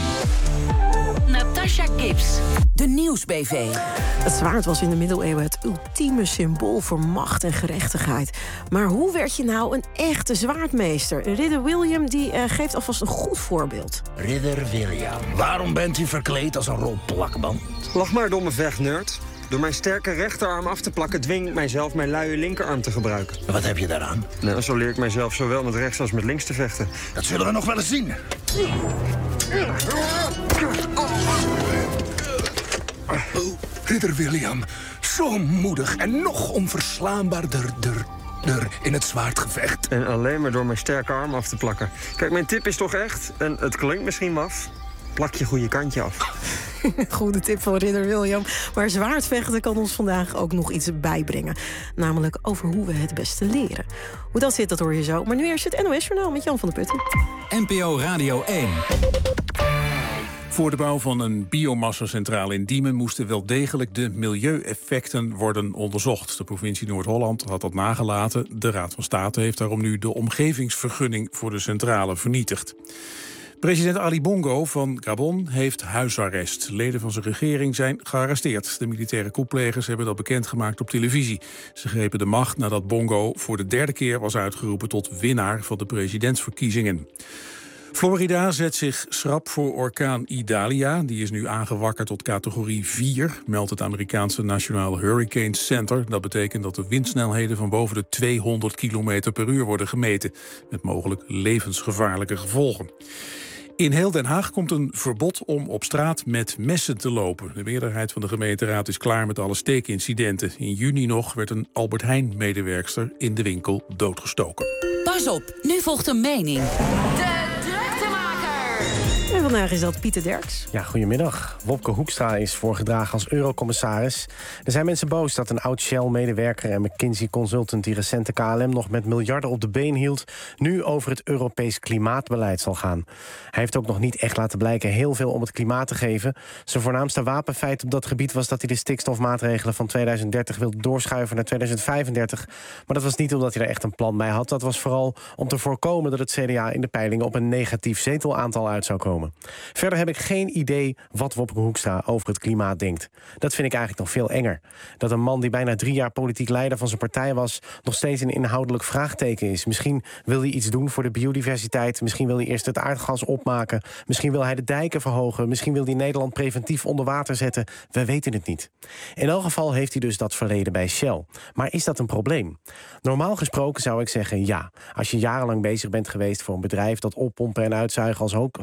Natasha Gibbs, de Nieuwsbv. Het zwaard was in de middeleeuwen het ultieme symbool voor macht en gerechtigheid. Maar hoe werd je nou een echte zwaardmeester? Ridder William die geeft alvast een goed voorbeeld. Ridder William, waarom bent u verkleed als een rol plakband? Lach maar, domme vechtnerd. Door mijn sterke rechterarm af te plakken dwing ik mijzelf mijn luie linkerarm te gebruiken. Wat heb je daaraan? Nou, zo leer ik mijzelf zowel met rechts als met links te vechten. Dat zullen we nog wel eens zien. Ridder William, zo moedig en nog onverslaanbaarder in het zwaardgevecht. En alleen maar door mijn sterke arm af te plakken. Kijk, mijn tip is toch echt, en het klinkt misschien maf, plak je goede kantje af. Goede tip van Ridder William. Maar zwaardvechten kan ons vandaag ook nog iets bijbrengen. Namelijk over hoe we het beste leren. Hoe dat zit, dat hoor je zo. Maar nu eerst het NOS-journaal met Jan van der Putten. NPO Radio 1. Voor de bouw van een biomassacentrale in Diemen moesten wel degelijk de milieueffecten worden onderzocht. De provincie Noord-Holland had dat nagelaten. De Raad van State heeft daarom nu de omgevingsvergunning voor de centrale vernietigd. President Ali Bongo van Gabon heeft huisarrest. Leden van zijn regering zijn gearresteerd. De militaire coupplegers hebben dat bekendgemaakt op televisie. Ze grepen de macht nadat Bongo voor de 3e keer was uitgeroepen tot winnaar van de presidentsverkiezingen. Florida zet zich schrap voor orkaan Idalia. Die is nu aangewakkerd tot categorie 4, meldt het Amerikaanse National Hurricane Center. Dat betekent dat de windsnelheden van boven de 200 km per uur worden gemeten, met mogelijk levensgevaarlijke gevolgen. In heel Den Haag komt een verbod om op straat met messen te lopen. De meerderheid van de gemeenteraad is klaar met alle steekincidenten. In juni nog werd een Albert Heijn-medewerkster in de winkel doodgestoken. Pas op, nu volgt een mening. En vandaag is dat Pieter Derks. Ja, goedemiddag. Wopke Hoekstra is voorgedragen als eurocommissaris. Er zijn mensen boos dat een oud-Shell-medewerker en McKinsey-consultant die recent de KLM nog met miljarden op de been hield, nu over het Europees klimaatbeleid zal gaan. Hij heeft ook nog niet echt laten blijken heel veel om het klimaat te geven. Zijn voornaamste wapenfeit op dat gebied was dat hij de stikstofmaatregelen van 2030 wilde doorschuiven naar 2035. Maar dat was niet omdat hij er echt een plan bij had. Dat was vooral om te voorkomen dat het CDA in de peilingen op een negatief zetelaantal uit zou komen. Verder heb ik geen idee wat Wopke Hoekstra over het klimaat denkt. Dat vind ik eigenlijk nog veel enger. Dat een man die bijna 3 jaar politiek leider van zijn partij was, nog steeds een inhoudelijk vraagteken is. Misschien wil hij iets doen voor de biodiversiteit. Misschien wil hij eerst het aardgas opmaken. Misschien wil hij de dijken verhogen. Misschien wil hij Nederland preventief onder water zetten. We weten het niet. In elk geval heeft hij dus dat verleden bij Shell. Maar is dat een probleem? Normaal gesproken zou ik zeggen ja. Als je jarenlang bezig bent geweest voor een bedrijf dat oppompen en uitzuigen als hoofdactiviteit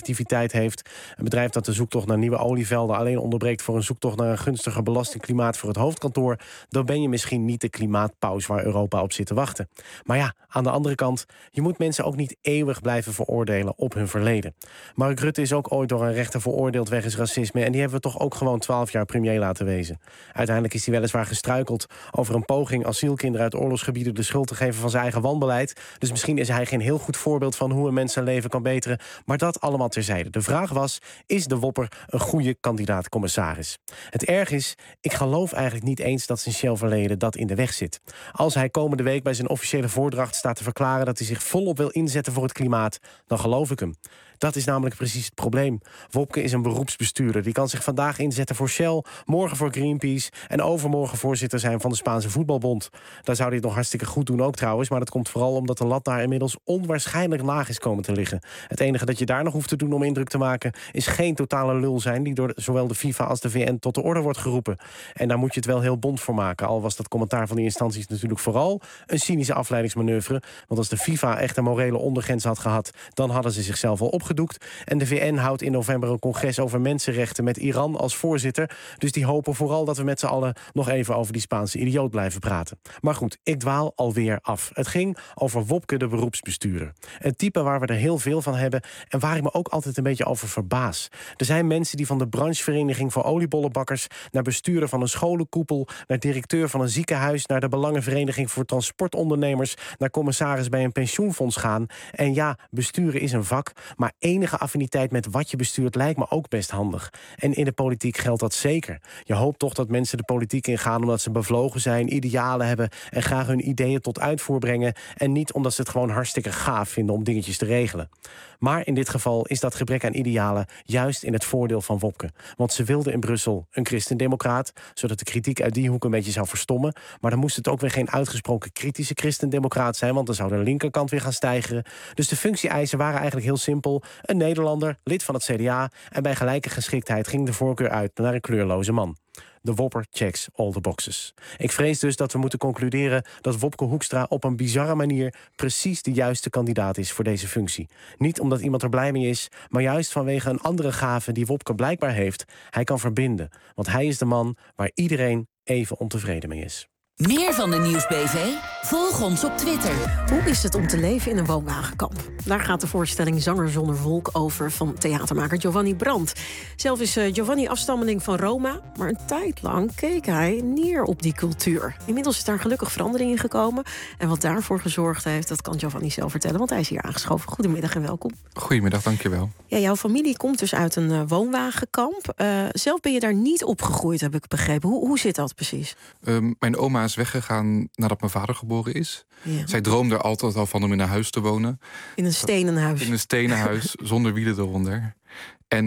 creativiteit heeft. Een bedrijf dat de zoektocht naar nieuwe olievelden alleen onderbreekt voor een zoektocht naar een gunstiger belastingklimaat voor het hoofdkantoor, dan ben je misschien niet de klimaatpaus waar Europa op zit te wachten. Maar ja, aan de andere kant, je moet mensen ook niet eeuwig blijven veroordelen op hun verleden. Mark Rutte is ook ooit door een rechter veroordeeld wegens racisme en die hebben we toch ook gewoon 12 jaar premier laten wezen. Uiteindelijk is hij weliswaar gestruikeld over een poging asielkinderen uit oorlogsgebieden de schuld te geven van zijn eigen wanbeleid. Dus misschien is hij geen heel goed voorbeeld van hoe een mens zijn leven kan beteren. Maar dat allemaal terzijde. De vraag was, is de Wopper een goede kandidaat-commissaris? Het erg is, ik geloof eigenlijk niet eens dat zijn Shell-verleden dat in de weg zit. Als hij komende week bij zijn officiële voordracht staat te verklaren dat hij zich volop wil inzetten voor het klimaat, dan geloof ik hem. Dat is namelijk precies het probleem. Wopke is een beroepsbestuurder. Die kan zich vandaag inzetten voor Shell, morgen voor Greenpeace en overmorgen voorzitter zijn van de Spaanse voetbalbond. Daar zou hij het nog hartstikke goed doen ook trouwens, maar dat komt vooral omdat de lat daar inmiddels onwaarschijnlijk laag is komen te liggen. Het enige dat je daar nog hoeft te doen om indruk te maken is geen totale lul zijn die door zowel de FIFA als de VN tot de orde wordt geroepen. En daar moet je het wel heel bond voor maken. Al was dat commentaar van die instanties natuurlijk vooral een cynische afleidingsmanoeuvre. Want als de FIFA echt een morele ondergrens had gehad, dan hadden ze zichzelf al opgedoekt. En de VN houdt in november een congres over mensenrechten met Iran als voorzitter. Dus die hopen vooral dat we met z'n allen nog even over die Spaanse idioot blijven praten. Maar goed, ik dwaal alweer af. Het ging over Wopke de beroepsbestuurder. Een type waar we er heel veel van hebben en waar ik me ook altijd een beetje over verbaas. Er zijn mensen die van de branchevereniging voor oliebollenbakkers naar bestuurder van een scholenkoepel, naar directeur van een ziekenhuis, naar de belangenvereniging voor transportondernemers, naar commissaris bij een pensioenfonds gaan. En ja, besturen is een vak, maar enige affiniteit met wat je bestuurt lijkt me ook best handig. En in de politiek geldt dat zeker. Je hoopt toch dat mensen de politiek ingaan omdat ze bevlogen zijn, idealen hebben en graag hun ideeën tot uitvoer brengen en niet omdat ze het gewoon hartstikke gaaf vinden om dingetjes te regelen. Maar in dit geval is dat gebrek aan idealen juist in het voordeel van Wopke. Want ze wilde in Brussel een christendemocraat, zodat de kritiek uit die hoek een beetje zou verstommen. Maar dan moest het ook weer geen uitgesproken kritische christendemocraat zijn, want dan zou de linkerkant weer gaan stijgeren. Dus de functie-eisen waren eigenlijk heel simpel. Een Nederlander, lid van het CDA, en bij gelijke geschiktheid ging de voorkeur uit naar een kleurloze man. De Wopper checks all the boxes. Ik vrees dus dat we moeten concluderen dat Wopke Hoekstra op een bizarre manier precies de juiste kandidaat is voor deze functie. Niet omdat iemand er blij mee is, maar juist vanwege een andere gave die Wopke blijkbaar heeft. Hij kan verbinden, want hij is de man waar iedereen even ontevreden mee is. Meer van de Nieuwsbv? Volg ons op Twitter. Hoe is het om te leven in een woonwagenkamp? Daar gaat de voorstelling Zanger zonder volk over van theatermaker Giovanni Brandt. Zelf is Giovanni afstammeling van Roma, maar een tijd lang keek hij neer op die cultuur. Inmiddels is daar gelukkig verandering in gekomen. En wat daarvoor gezorgd heeft, dat kan Giovanni zelf vertellen, want hij is hier aangeschoven. Goedemiddag en welkom. Goedemiddag, dankjewel. Ja, jouw familie komt dus uit een woonwagenkamp. Zelf ben je daar niet opgegroeid, heb ik begrepen. Hoe zit dat precies? Mijn oma is weggegaan nadat mijn vader geboren is. Ja. Zij droomde er altijd al van om in een huis te wonen. In een stenen huis. In een stenen huis, zonder wielen eronder. En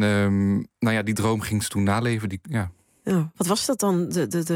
die droom ging ze toen naleven. Ja, wat was dat dan,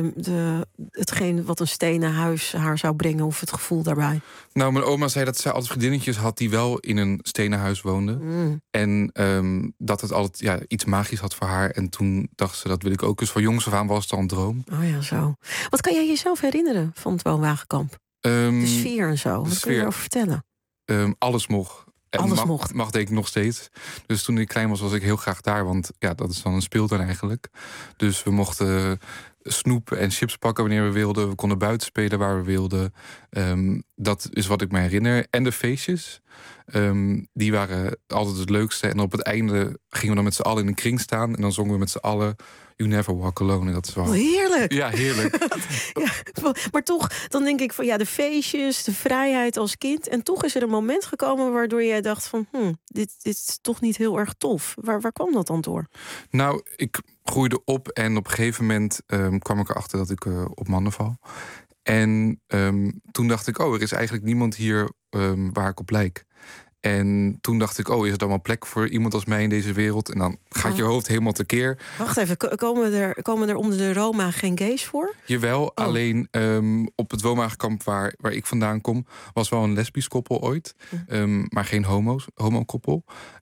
hetgeen wat een stenen huis haar zou brengen, of het gevoel daarbij? Nou, mijn oma zei dat zij altijd vriendinnetjes had die wel in een stenen huis woonden. En dat het altijd iets magisch had voor haar. En toen dacht ze, dat wil ik ook. Dus van jongs af aan was het al een droom. Oh ja, zo. Wat kan jij jezelf herinneren van het woonwagenkamp? De sfeer en zo, wat kun je erover vertellen? Alles mocht. Mag denk ik nog steeds. Dus toen ik klein was, was ik heel graag daar. Want ja, dat is dan een speeltuin eigenlijk. Dus we mochten snoep en chips pakken wanneer we wilden. We konden buiten spelen waar we wilden. Dat is wat ik me herinner. En de feestjes. Die waren altijd het leukste. En op het einde gingen we dan met z'n allen in een kring staan. En dan zongen we met z'n allen You Never Walk Alone. En dat is wel... heerlijk! Ja, heerlijk. Maar toch, dan denk ik van de feestjes, de vrijheid als kind. En toch is er een moment gekomen waardoor jij dacht van... dit is toch niet heel erg tof. Waar kwam dat dan door? Nou, ik groeide op en op een gegeven moment kwam ik erachter dat ik op mannen val. En toen dacht ik, er is eigenlijk niemand hier waar ik op lijk. En toen dacht ik, is er dan wel plek voor iemand als mij in deze wereld? En dan gaat je hoofd helemaal tekeer. Wacht even, komen er onder de Roma geen gays voor? Jawel, alleen op het woonwagenkamp waar ik vandaan kom... was wel een lesbisch koppel ooit, maar geen homo-koppel.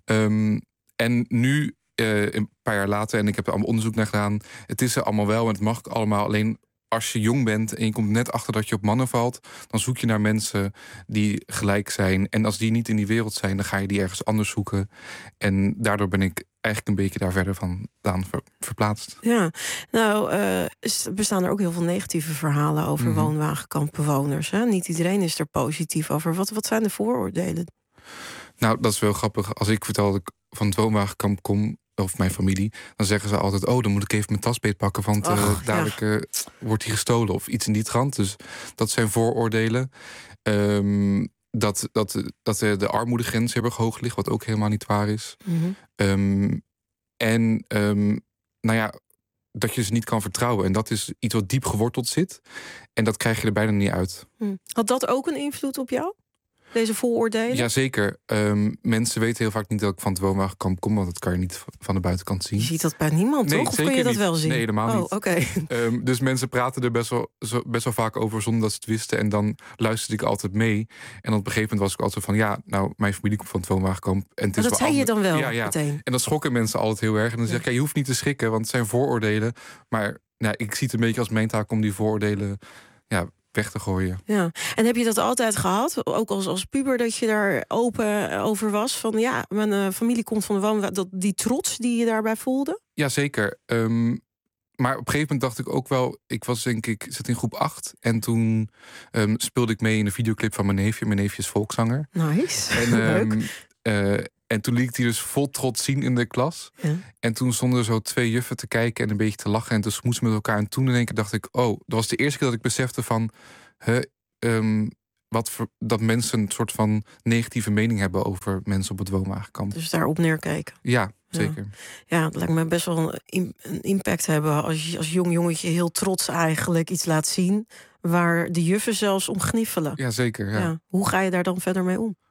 En nu, een paar jaar later, en ik heb er allemaal onderzoek naar gedaan... het is er allemaal wel en het mag allemaal, alleen... als je jong bent en je komt net achter dat je op mannen valt, dan zoek je naar mensen die gelijk zijn. En als die niet in die wereld zijn, dan ga je die ergens anders zoeken. En daardoor ben ik eigenlijk een beetje daar verder vandaan verplaatst. Ja, nou bestaan er ook heel veel negatieve verhalen over woonwagenkampbewoners. Hè? Niet iedereen is er positief over. Wat zijn de vooroordelen? Nou, dat is wel grappig. Als ik vertel dat ik van het woonwagenkamp kom, of mijn familie, dan zeggen ze altijd, dan moet ik even mijn tas beetpakken, want dadelijk wordt die gestolen of iets in die trant. Dus dat zijn vooroordelen. Dat de armoedegrens heel erg hoog ligt, wat ook helemaal niet waar is. Dat je ze niet kan vertrouwen. En dat is iets wat diep geworteld zit. En dat krijg je er bijna niet uit. Had dat ook een invloed op jou? Deze vooroordelen? Jazeker. Mensen weten heel vaak niet dat ik van het woonwagenkamp kom, want dat kan je niet van de buitenkant zien. Je ziet dat bij niemand, toch? Of kun je dat niet. wel zien? Nee, helemaal niet. Okay. Dus mensen praten er best wel vaak over zonder dat ze het wisten. En dan luisterde ik altijd mee. En op een gegeven moment was ik altijd van, mijn familie komt van het woonwagenkamp. En het is dat zei je dan wel meteen? En dan schokken mensen altijd heel erg. En dan zeg ik, je hoeft niet te schrikken, want het zijn vooroordelen. Maar ik zie het een beetje als mijn taak om die vooroordelen weg te gooien. Ja. En heb je dat altijd gehad? Ook als puber, dat je daar open over was? Van mijn familie komt van de woonwagen. Die trots die je daarbij voelde? Jazeker. Maar op een gegeven moment dacht ik ook wel, ik zat in groep 8. En toen speelde ik mee in een videoclip van mijn neefje. Mijn neefje is volkszanger. Nice. En, leuk. En toen liet hij dus vol trots zien in de klas. Ja. En toen stonden er zo 2 juffen te kijken en een beetje te lachen en te smoesen met elkaar. En toen in één keer dacht ik, dat was de eerste keer dat ik besefte van dat mensen een soort van negatieve mening hebben over mensen op het woonwagenkamp. Dus daarop neerkijken. Ja, zeker. Ja, dat lijkt me best wel een impact hebben als je als jong jongetje heel trots eigenlijk iets laat zien waar de juffen zelfs om gniffelen. Ja, zeker. Ja. Hoe ga je daar dan verder mee om?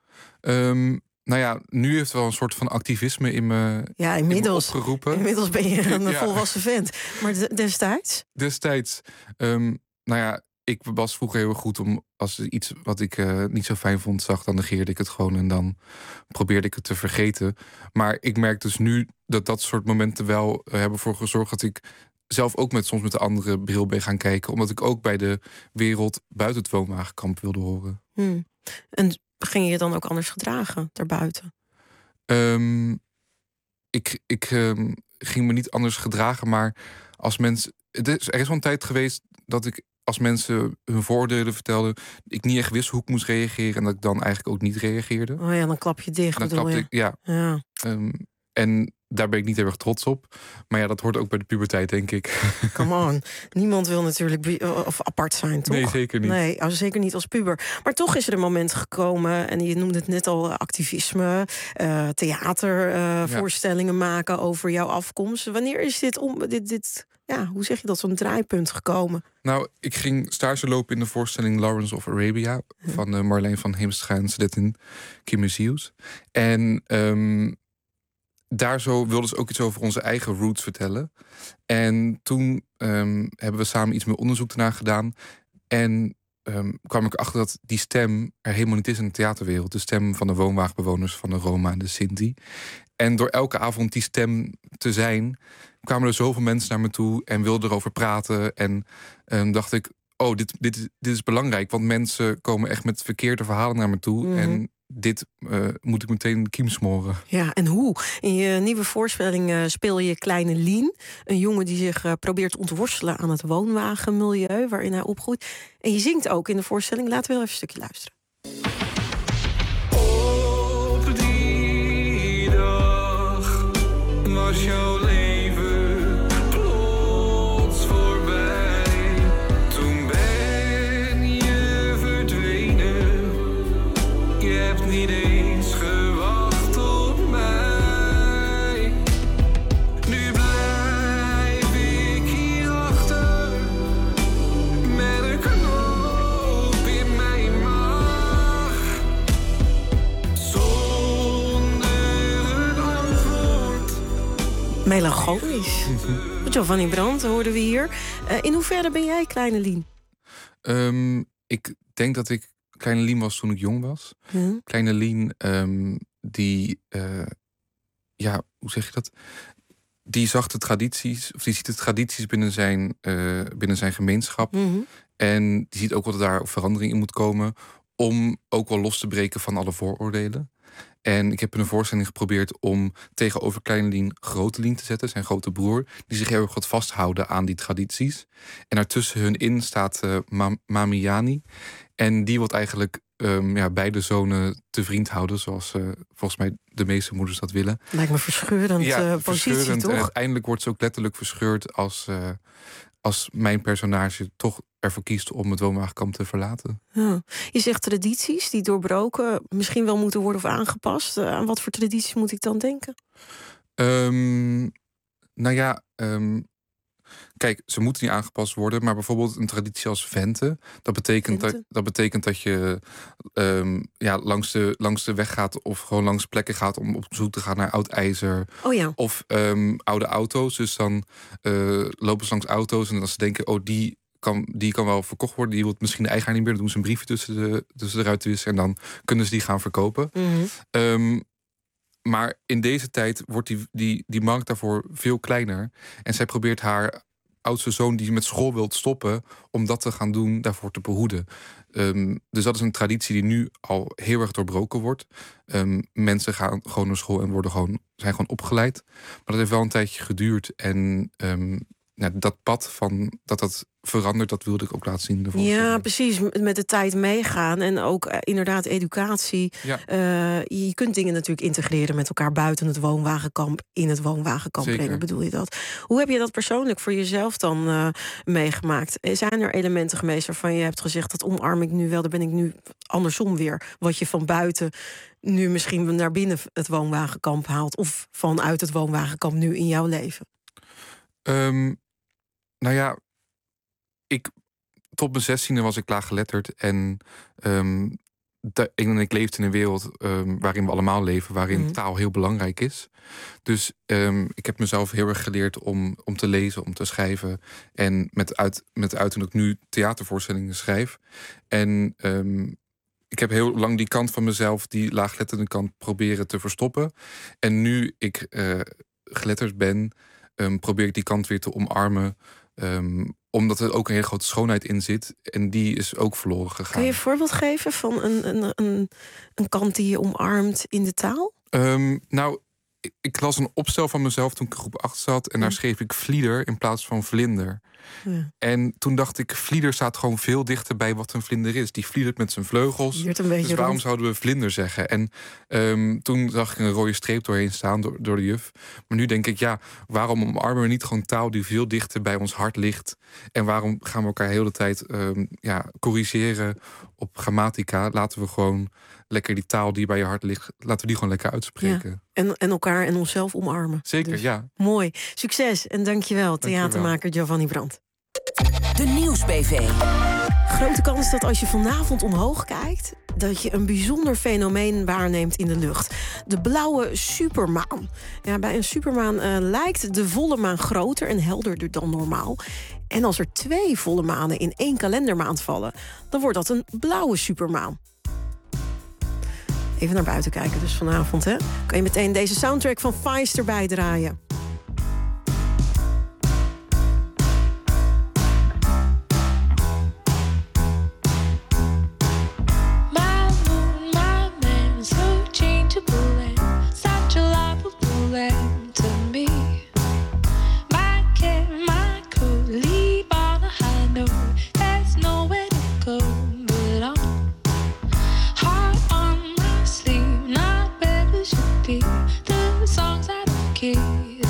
Nu heeft wel een soort van activisme in me opgeroepen. Inmiddels ben je een volwassen vent. Maar destijds? Destijds, ik was vroeger heel erg goed om, als iets wat ik niet zo fijn vond zag, dan negeerde ik het gewoon en dan probeerde ik het te vergeten. Maar ik merk dus nu dat soort momenten wel hebben ervoor gezorgd dat ik zelf ook soms met de andere bril ben gaan kijken, omdat ik ook bij de wereld buiten het woonwagenkamp wilde horen. En ging je je dan ook anders gedragen daarbuiten? Ik ging me niet anders gedragen, maar als mensen. Er is wel een tijd geweest dat ik, als mensen hun voordelen vertelden, ik niet echt wist hoe ik moest reageren en dat ik dan eigenlijk ook niet reageerde. Oh ja, dan klap je dicht. Dan klapte ik, ja. En daar ben ik niet heel erg trots op. Maar dat hoort ook bij de puberteit, denk ik. Come on. Niemand wil natuurlijk apart zijn, toch? Nee, zeker niet. Nee, zeker niet als puber. Maar toch is er een moment gekomen, en je noemde het net al, activisme, theatervoorstellingen maken over jouw afkomst. Wanneer is dit hoe zeg je dat, zo'n draaipunt gekomen? Nou, ik ging stage lopen in de voorstelling Lawrence of Arabia van Marleen van Heemstra en Sadetin Kimizius. En daar wilden ze ook iets over onze eigen roots vertellen. En toen hebben we samen iets meer onderzoek ernaar gedaan. En kwam ik achter dat die stem er helemaal niet is in de theaterwereld. De stem van de woonwagenbewoners, van de Roma en de Sinti. En door elke avond die stem te zijn, kwamen er zoveel mensen naar me toe en wilden erover praten. En dacht ik, dit is belangrijk. Want mensen komen echt met verkeerde verhalen naar me toe. En dit moet ik meteen de kiem smoren. Ja, en hoe? In je nieuwe voorstelling speel je kleine Lien. Een jongen die zich probeert te ontworstelen aan het woonwagenmilieu waarin hij opgroeit. En je zingt ook in de voorstelling. Laten we wel even een stukje luisteren. Op die dag was jouw leven plots voorbij. Toen ben je verdwenen. Je hebt niet eens gewacht op mij. Nu blijf ik hier achter met een knoop in mijn maag. Zonder een antwoord. Melancholisch. Giovanni Brandt hoorden we hier. In hoeverre ben jij kleine Lien? Ik denk dat ik kleine Lien was toen ik jong was. Kleine Lien die, hoe zeg je dat? die zag de tradities, of die ziet de tradities binnen zijn gemeenschap. Mm-hmm. En die ziet ook dat daar verandering in moet komen om ook wel los te breken van alle vooroordelen. En ik heb in een voorstelling geprobeerd om tegenover Kleine Lien Grote Lien te zetten, zijn grote broer, die zich heel erg wat vasthouden aan die tradities. En daartussen hun in staat Mami Jani. En die wil eigenlijk beide zonen te vriend houden, zoals volgens mij de meeste moeders dat willen. Lijkt me verscheurend positie, toch? En uiteindelijk wordt ze ook letterlijk verscheurd als mijn personage toch ervoor kiest om het woonwagenkamp te verlaten. Ja. Je zegt tradities die doorbroken misschien wel moeten worden of aangepast. Aan wat voor tradities moet ik dan denken? Kijk, ze moeten niet aangepast worden, maar bijvoorbeeld een traditie als venten. Dat betekent dat je langs de weg gaat of gewoon langs plekken gaat om op zoek te gaan naar oud ijzer. Oh ja. Of oude auto's. Dus dan lopen ze langs auto's en als ze denken, die kan wel verkocht worden. Die wil misschien de eigenaar niet meer. Dan doen ze een briefje tussen de ruiten en dan kunnen ze die gaan verkopen. Mm-hmm. Maar in deze tijd wordt die markt daarvoor veel kleiner. En zij probeert haar oudste zoon die met school wil stoppen om dat te gaan doen, daarvoor te behoeden. Dus dat is een traditie die nu al heel erg doorbroken wordt. Mensen gaan gewoon naar school en zijn gewoon opgeleid. Maar dat heeft wel een tijdje geduurd. En dat pad van dat verandert, dat wilde ik ook laten zien. Ja, precies. Met de tijd meegaan. En ook inderdaad educatie. Ja. Je kunt dingen natuurlijk integreren met elkaar buiten het woonwagenkamp, in het woonwagenkamp brengen, bedoel je dat? Hoe heb je dat persoonlijk voor jezelf dan meegemaakt? Zijn er elementen geweest waarvan je hebt gezegd, dat omarm ik nu wel, daar ben ik nu andersom weer. Wat je van buiten nu misschien naar binnen het woonwagenkamp haalt, of vanuit het woonwagenkamp nu in jouw leven? Tot mijn 16e was ik laaggeletterd. En ik leefde in een wereld waarin we allemaal leven, waarin taal heel belangrijk is. Dus ik heb mezelf heel erg geleerd om te lezen, om te schrijven. En met uiting dat ik nu theatervoorstellingen schrijf. En ik heb heel lang die kant van mezelf, die laaggeletterde kant, proberen te verstoppen. En nu ik geletterd ben, probeer ik die kant weer te omarmen. Omdat er ook een hele grote schoonheid in zit. En die is ook verloren gegaan. Kun je een voorbeeld geven van een kant die je omarmt in de taal? Ik las een opstel van mezelf toen ik in groep 8 zat. En daar schreef ik vlieder in plaats van vlinder. Ja. En toen dacht ik, vlieder staat gewoon veel dichter bij wat een vlinder is. Die vliedert met zijn vleugels. Dus waarom zouden we vlinder zeggen? En toen zag ik een rode streep doorheen staan door de juf. Maar nu denk ik, waarom omarmen we niet gewoon taal die veel dichter bij ons hart ligt? En waarom gaan we elkaar heel de tijd corrigeren op grammatica? Laten we gewoon lekker die taal die bij je hart ligt, laten we die gewoon lekker uitspreken. Ja. En elkaar en onszelf omarmen. Zeker, dus, ja. Mooi. Succes en dankjewel, theatermaker Giovanni Brandt. De Nieuws-PV. Grote kans dat als je vanavond omhoog kijkt, dat je een bijzonder fenomeen waarneemt in de lucht. De blauwe supermaan. Ja, bij een supermaan lijkt de volle maan groter en helderder dan normaal. En als er 2 volle manen in 1 kalendermaand vallen, dan wordt dat een blauwe supermaan. Even naar buiten kijken dus vanavond, hè? Kan je meteen deze soundtrack van Feist erbij draaien. The songs I don't care.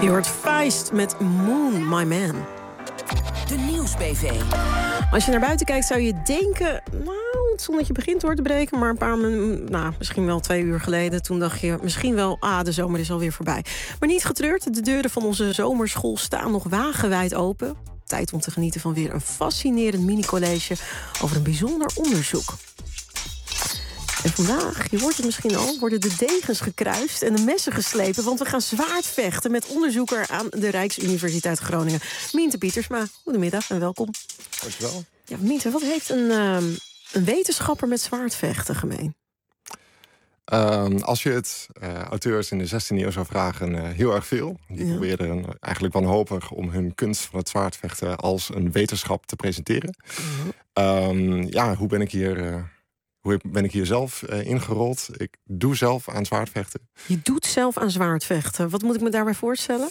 Je hoort Feist met Moon, My Man. De Nieuwsbv. Als je naar buiten kijkt zou je denken... nou, het zonnetje begint door te breken... maar misschien wel 2 uur geleden... toen dacht je misschien wel, de zomer is alweer voorbij. Maar niet getreurd, de deuren van onze zomerschool staan nog wagenwijd open. Tijd om te genieten van weer een fascinerend mini-college... over een bijzonder onderzoek. En vandaag, je hoort het misschien al, worden de degens gekruist en de messen geslepen... want we gaan zwaardvechten met onderzoeker aan de Rijksuniversiteit Groningen. Miente Pietersma, goedemiddag en welkom. Dankjewel. Ja, Miente, wat heeft een wetenschapper met zwaardvechten gemeen? Als je het auteurs in de 16e eeuw zou vragen, heel erg veel. Die probeerden eigenlijk wanhopig om hun kunst van het zwaardvechten... als een wetenschap te presenteren. Hoe ben ik hier zelf ingerold? Ik doe zelf aan zwaardvechten. Je doet zelf aan zwaardvechten. Wat moet ik me daarbij voorstellen?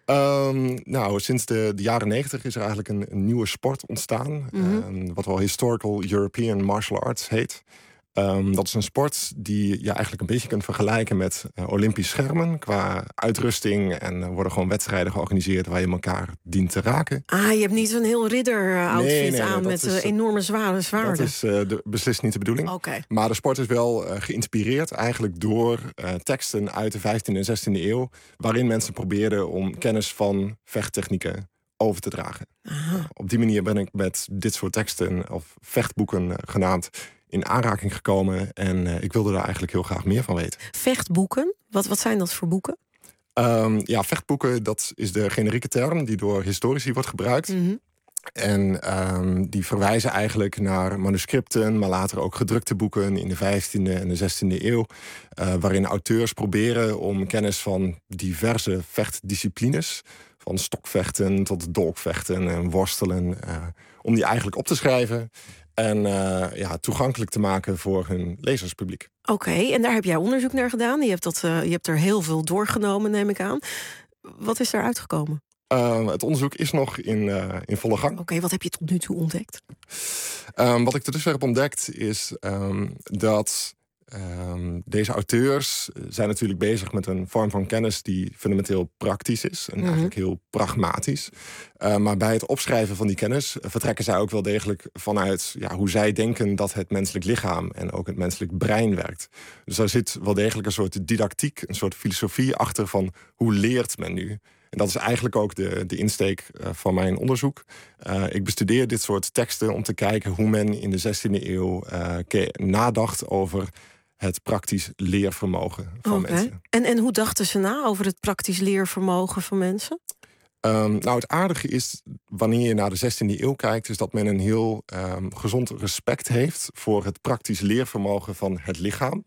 Sinds de jaren 90 is er eigenlijk een nieuwe sport ontstaan. Wat wel Historical European Martial Arts heet. Dat is een sport die je eigenlijk een beetje kunt vergelijken met Olympisch schermen. Qua uitrusting en er worden gewoon wedstrijden georganiseerd waar je elkaar dient te raken. Je hebt niet zo'n heel ridder-outfit aan met enorme zware zwaarden. Dat is beslist niet de bedoeling. Okay. Maar de sport is wel geïnspireerd eigenlijk door teksten uit de 15e en 16e eeuw. Waarin mensen probeerden om kennis van vechttechnieken over te dragen. Op die manier ben ik met dit soort teksten, of vechtboeken genaamd, in aanraking gekomen. En ik wilde daar eigenlijk heel graag meer van weten. Vechtboeken? Wat zijn dat voor boeken? Vechtboeken, dat is de generieke term die door historici wordt gebruikt. En die verwijzen eigenlijk naar manuscripten, maar later ook gedrukte boeken in de 15e en de 16e eeuw. Waarin auteurs proberen om kennis van diverse vechtdisciplines, van stokvechten tot dolkvechten en worstelen, om die eigenlijk op te schrijven en toegankelijk te maken voor hun lezerspubliek. Oké, en daar heb jij onderzoek naar gedaan. Je hebt er heel veel doorgenomen, neem ik aan. Wat is daar uitgekomen? Het onderzoek is nog in volle gang. Oké, wat heb je tot nu toe ontdekt? Wat ik tot dusver heb ontdekt is dat deze auteurs zijn natuurlijk bezig met een vorm van kennis die fundamenteel praktisch is en eigenlijk heel pragmatisch. Maar bij het opschrijven van die kennis vertrekken zij ook wel degelijk vanuit hoe zij denken dat het menselijk lichaam en ook het menselijk brein werkt. Dus daar zit wel degelijk een soort didactiek, een soort filosofie achter van hoe leert men nu. En dat is eigenlijk ook de insteek van mijn onderzoek. Ik bestudeer dit soort teksten om te kijken hoe men in de 16e eeuw nadacht over het praktisch leervermogen van mensen. En hoe dachten ze na over het praktisch leervermogen van mensen? Het aardige is, wanneer je naar de 16e eeuw kijkt, is dat men een heel gezond respect heeft voor het praktisch leervermogen van het lichaam.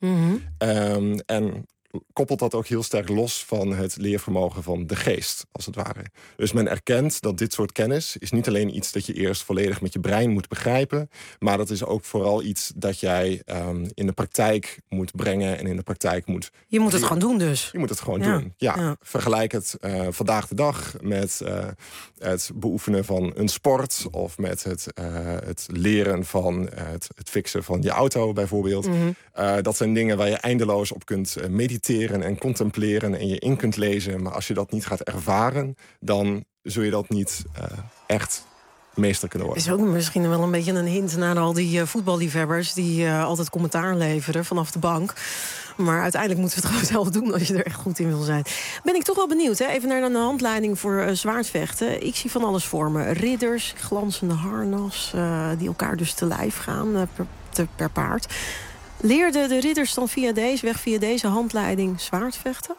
En koppelt dat ook heel sterk los van het leervermogen van de geest, als het ware. Dus men erkent dat dit soort kennis is niet alleen iets dat je eerst volledig met je brein moet begrijpen, maar dat is ook vooral iets dat jij in de praktijk moet brengen en in de praktijk moet... Je moet het gewoon doen dus. Je moet het gewoon doen, ja. Vergelijk het vandaag de dag met het beoefenen van een sport of met het leren van het fixen van je auto bijvoorbeeld. Dat zijn dingen waar je eindeloos op kunt mediteren en contempleren en je in kunt lezen. Maar als je dat niet gaat ervaren, dan zul je dat niet echt meester kunnen worden. Is ook misschien wel een beetje een hint naar al die voetballiefhebbers die altijd commentaar leveren vanaf de bank. Maar uiteindelijk moeten we het gewoon zelf doen als je er echt goed in wil zijn. Ben ik toch wel benieuwd, hè? Even naar een handleiding voor zwaardvechten. Ik zie van alles voor me. Ridders, glanzende harnas, die elkaar dus te lijf gaan per paard. Leerden de ridders dan via deze handleiding zwaardvechten?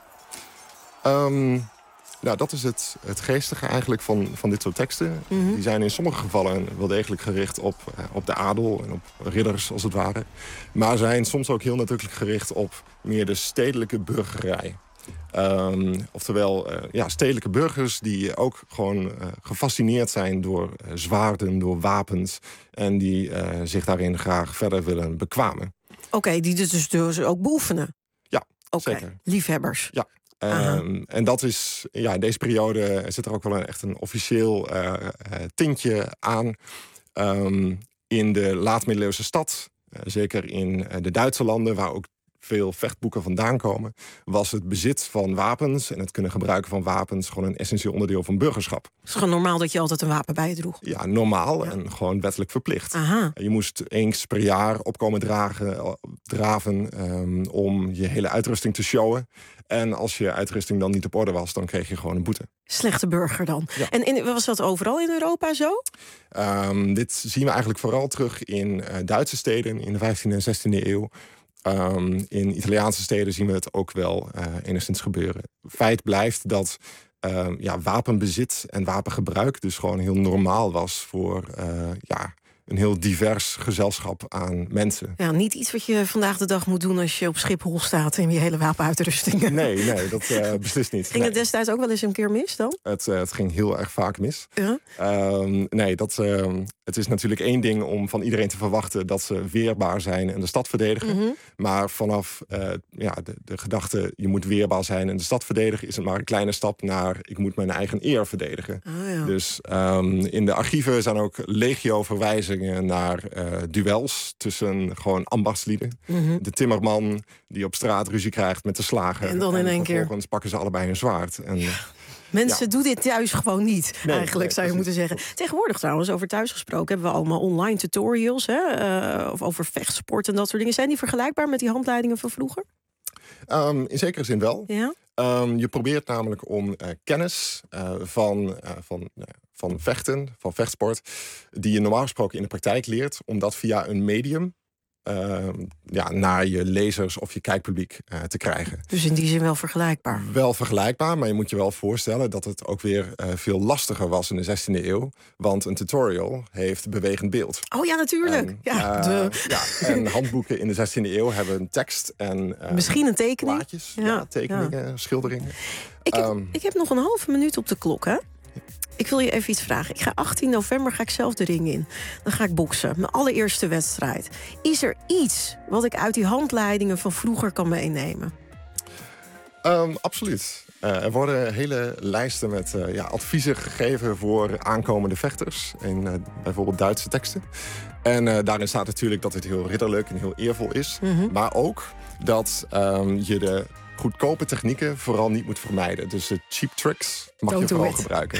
Dat is het geestige eigenlijk van dit soort teksten. Die zijn in sommige gevallen wel degelijk gericht op de adel en op ridders als het ware. Maar zijn soms ook heel nadrukkelijk gericht op meer de stedelijke burgerij. Oftewel stedelijke burgers die ook gewoon gefascineerd zijn door zwaarden, door wapens. En die zich daarin graag verder willen bekwamen. Oké, die dus ook beoefenen? Ja, zeker. Liefhebbers? Ja. En dat is, in deze periode zit er ook wel echt een officieel tintje aan. In de laat-middeleeuwse stad, zeker in de Duitse landen, waar ook veel vechtboeken vandaan komen, was het bezit van wapens en het kunnen gebruiken van wapens gewoon een essentieel onderdeel van burgerschap. Het is gewoon normaal dat je altijd een wapen bij je droeg? Ja, normaal en gewoon wettelijk verplicht. Aha. Je moest eens per jaar opkomen draven om je hele uitrusting te showen. En als je uitrusting dan niet op orde was, dan kreeg je gewoon een boete. Slechte burger dan. Ja. En was dat overal in Europa zo? Dit zien we eigenlijk vooral terug in Duitse steden in de 15e en 16e eeuw. In Italiaanse steden zien we het ook wel enigszins gebeuren. Feit blijft dat wapenbezit en wapengebruik dus gewoon heel normaal was voor een heel divers gezelschap aan mensen. Ja, niet iets wat je vandaag de dag moet doen als je op Schiphol staat in je hele wapenuitrusting. Nee, dat beslist niet. Ging het destijds ook wel eens een keer mis dan? Het ging heel erg vaak mis. Het is natuurlijk één ding om van iedereen te verwachten dat ze weerbaar zijn en de stad verdedigen. Mm-hmm. Maar vanaf de gedachte, je moet weerbaar zijn en de stad verdedigen, is het maar een kleine stap naar ik moet mijn eigen eer verdedigen. Dus in de archieven zijn ook legio verwijzingen naar duels tussen gewoon ambachtslieden. Mm-hmm. De timmerman die op straat ruzie krijgt met de slager. En dan in één keer vervolgens pakken ze allebei een zwaard. Mensen doen dit thuis gewoon niet, eigenlijk zou je moeten zeggen. Tegenwoordig trouwens, over thuis gesproken, hebben we allemaal online tutorials, of over vechtsport en dat soort dingen. Zijn die vergelijkbaar met die handleidingen van vroeger? In zekere zin wel. Ja? Je probeert namelijk om kennis van vechten, van vechtsport, die je normaal gesproken in de praktijk leert, om dat via een medium naar je lezers of je kijkpubliek te krijgen. Dus in die zin wel vergelijkbaar? Wel vergelijkbaar, maar je moet je wel voorstellen dat het ook weer veel lastiger was in de 16e eeuw. Want een tutorial heeft bewegend beeld. Oh ja, natuurlijk. En handboeken in de 16e eeuw hebben een tekst en misschien een tekening. Plaatjes, tekeningen, schilderingen. Ik heb nog een halve minuut op de klok, hè? Ik wil je even iets vragen. Ik ga 18 november ga ik zelf de ring in. Dan ga ik boksen. Mijn allereerste wedstrijd. Is er iets wat ik uit die handleidingen van vroeger kan meenemen? Absoluut. Er worden hele lijsten met adviezen gegeven voor aankomende vechters. In bijvoorbeeld Duitse teksten. En daarin staat natuurlijk dat het heel ridderlijk en heel eervol is. Mm-hmm. Maar ook dat je de goedkope technieken vooral niet moet vermijden. Dus de cheap tricks mag je vooral gebruiken.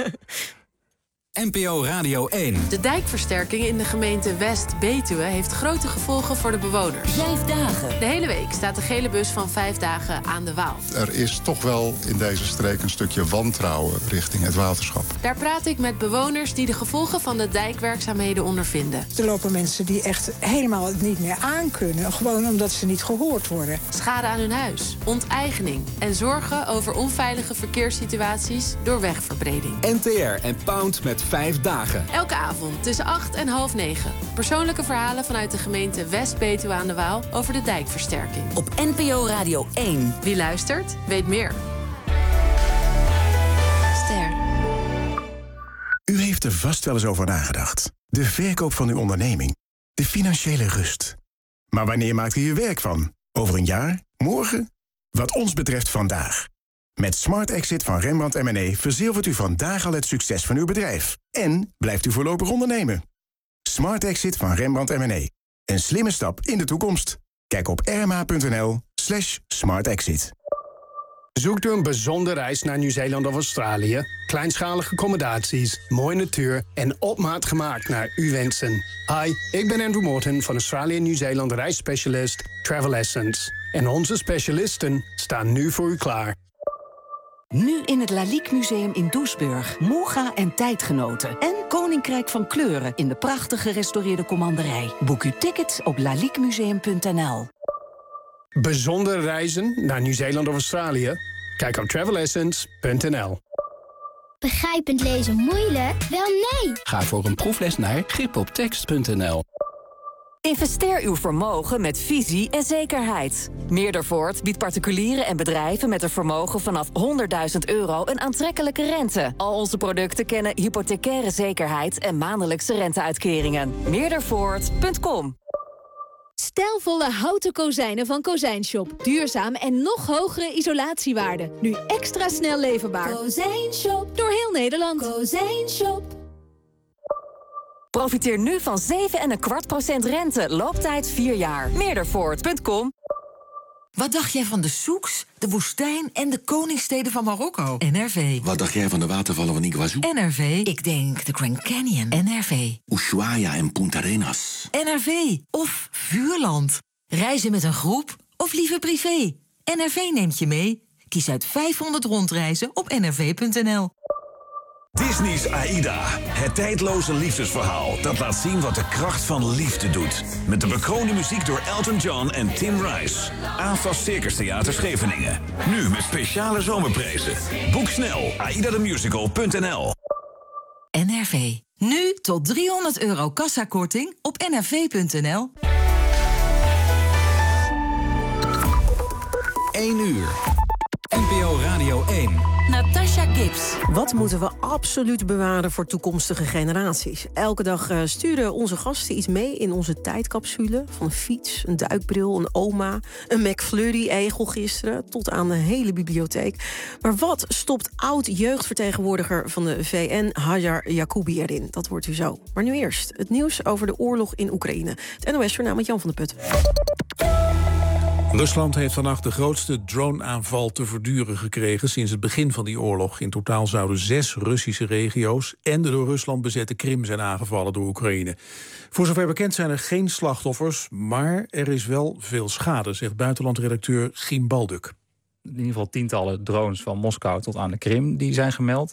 NPO Radio 1. De dijkversterking in de gemeente West-Betuwe heeft grote gevolgen voor de bewoners. 5 dagen. De hele week staat de gele bus van 5 dagen aan de Waal. Er is toch wel in deze streek een stukje wantrouwen richting het waterschap. Daar praat ik met bewoners die de gevolgen van de dijkwerkzaamheden ondervinden. Er lopen mensen die echt helemaal niet meer aankunnen, gewoon omdat ze niet gehoord worden. Schade aan hun huis, onteigening en zorgen over onveilige verkeerssituaties door wegverbreding. NTR en Pound met 5 dagen. Elke avond tussen 8 en half 9. Persoonlijke verhalen vanuit de gemeente West-Betuwe aan de Waal over de dijkversterking. Op NPO Radio 1. Wie luistert, weet meer. Ster. U heeft er vast wel eens over nagedacht. De verkoop van uw onderneming. De financiële rust. Maar wanneer maakt u hier werk van? Over een jaar? Morgen? Wat ons betreft vandaag. Met Smart Exit van Rembrandt M&A verzilvert u vandaag al het succes van uw bedrijf. En blijft u voorlopig ondernemen. Smart Exit van Rembrandt M&A. Een slimme stap in de toekomst. Kijk op rma.nl/smartexit. Zoekt u een bijzondere reis naar Nieuw-Zeeland of Australië? Kleinschalige accommodaties, mooie natuur en op maat gemaakt naar uw wensen. Hi, ik ben Andrew Morton van Australië Nieuw-Zeeland reisspecialist Travel Essence. En onze specialisten staan nu voor u klaar. Nu in het Lalique Museum in Doesburg. Moga en tijdgenoten. En Koninkrijk van Kleuren in de prachtig gerestaureerde commanderij. Boek uw tickets op laliquemuseum.nl. Bijzondere reizen naar Nieuw-Zeeland of Australië? Kijk op travelessence.nl. Begrijpend lezen moeilijk? Wel nee! Ga voor een proefles naar gripoptekst.nl. Investeer uw vermogen met visie en zekerheid. Meerdervoort biedt particulieren en bedrijven met een vermogen vanaf €100.000 een aantrekkelijke rente. Al onze producten kennen hypothecaire zekerheid en maandelijkse renteuitkeringen. Meerdervoort.com. Stijlvolle houten kozijnen van Kozijnshop. Duurzaam en nog hogere isolatiewaarde. Nu extra snel leverbaar. Kozijnshop. Door heel Nederland. Kozijnshop. Profiteer nu van 7,25% rente. Looptijd 4 jaar. Meerdervoort.com. Wat dacht jij van de souks, de woestijn en de koningssteden van Marokko? NRV. Wat dacht jij van de watervallen van Iguazu? NRV. Ik denk de Grand Canyon. NRV. Ushuaia en Punta Arenas. NRV. Of Vuurland. Reizen met een groep of liever privé? NRV neemt je mee. Kies uit 500 rondreizen op nrv.nl. Disney's Aida. Het tijdloze liefdesverhaal dat laat zien wat de kracht van liefde doet. Met de bekroonde muziek door Elton John en Tim Rice. AFAS Circus Theater Scheveningen. Nu met speciale zomerprijzen. Boek snel aidathemusical.nl. NRV. Nu tot €300 kassakorting op nrv.nl. 1 uur. NPO Radio 1. Natasha Gibbs. Wat moeten we absoluut bewaren voor toekomstige generaties? Elke dag sturen onze gasten iets mee in onze tijdcapsule. Van een fiets, een duikbril, een oma, een McFlurry-egel gisteren, tot aan de hele bibliotheek. Maar wat stopt oud-jeugdvertegenwoordiger van de VN, Hajar Yacoubi, erin? Dat hoort u zo. Maar nu eerst het nieuws over de oorlog in Oekraïne. Het NOS-journaal met Jan van der Putten. Rusland heeft vannacht de grootste drone-aanval te verduren gekregen sinds het begin van die oorlog. In totaal zouden 6 Russische regio's en de door Rusland bezette Krim zijn aangevallen door Oekraïne. Voor zover bekend zijn er geen slachtoffers, maar er is wel veel schade, zegt buitenlandredacteur Giem Balduk. In ieder geval tientallen drones van Moskou tot aan de Krim die zijn gemeld.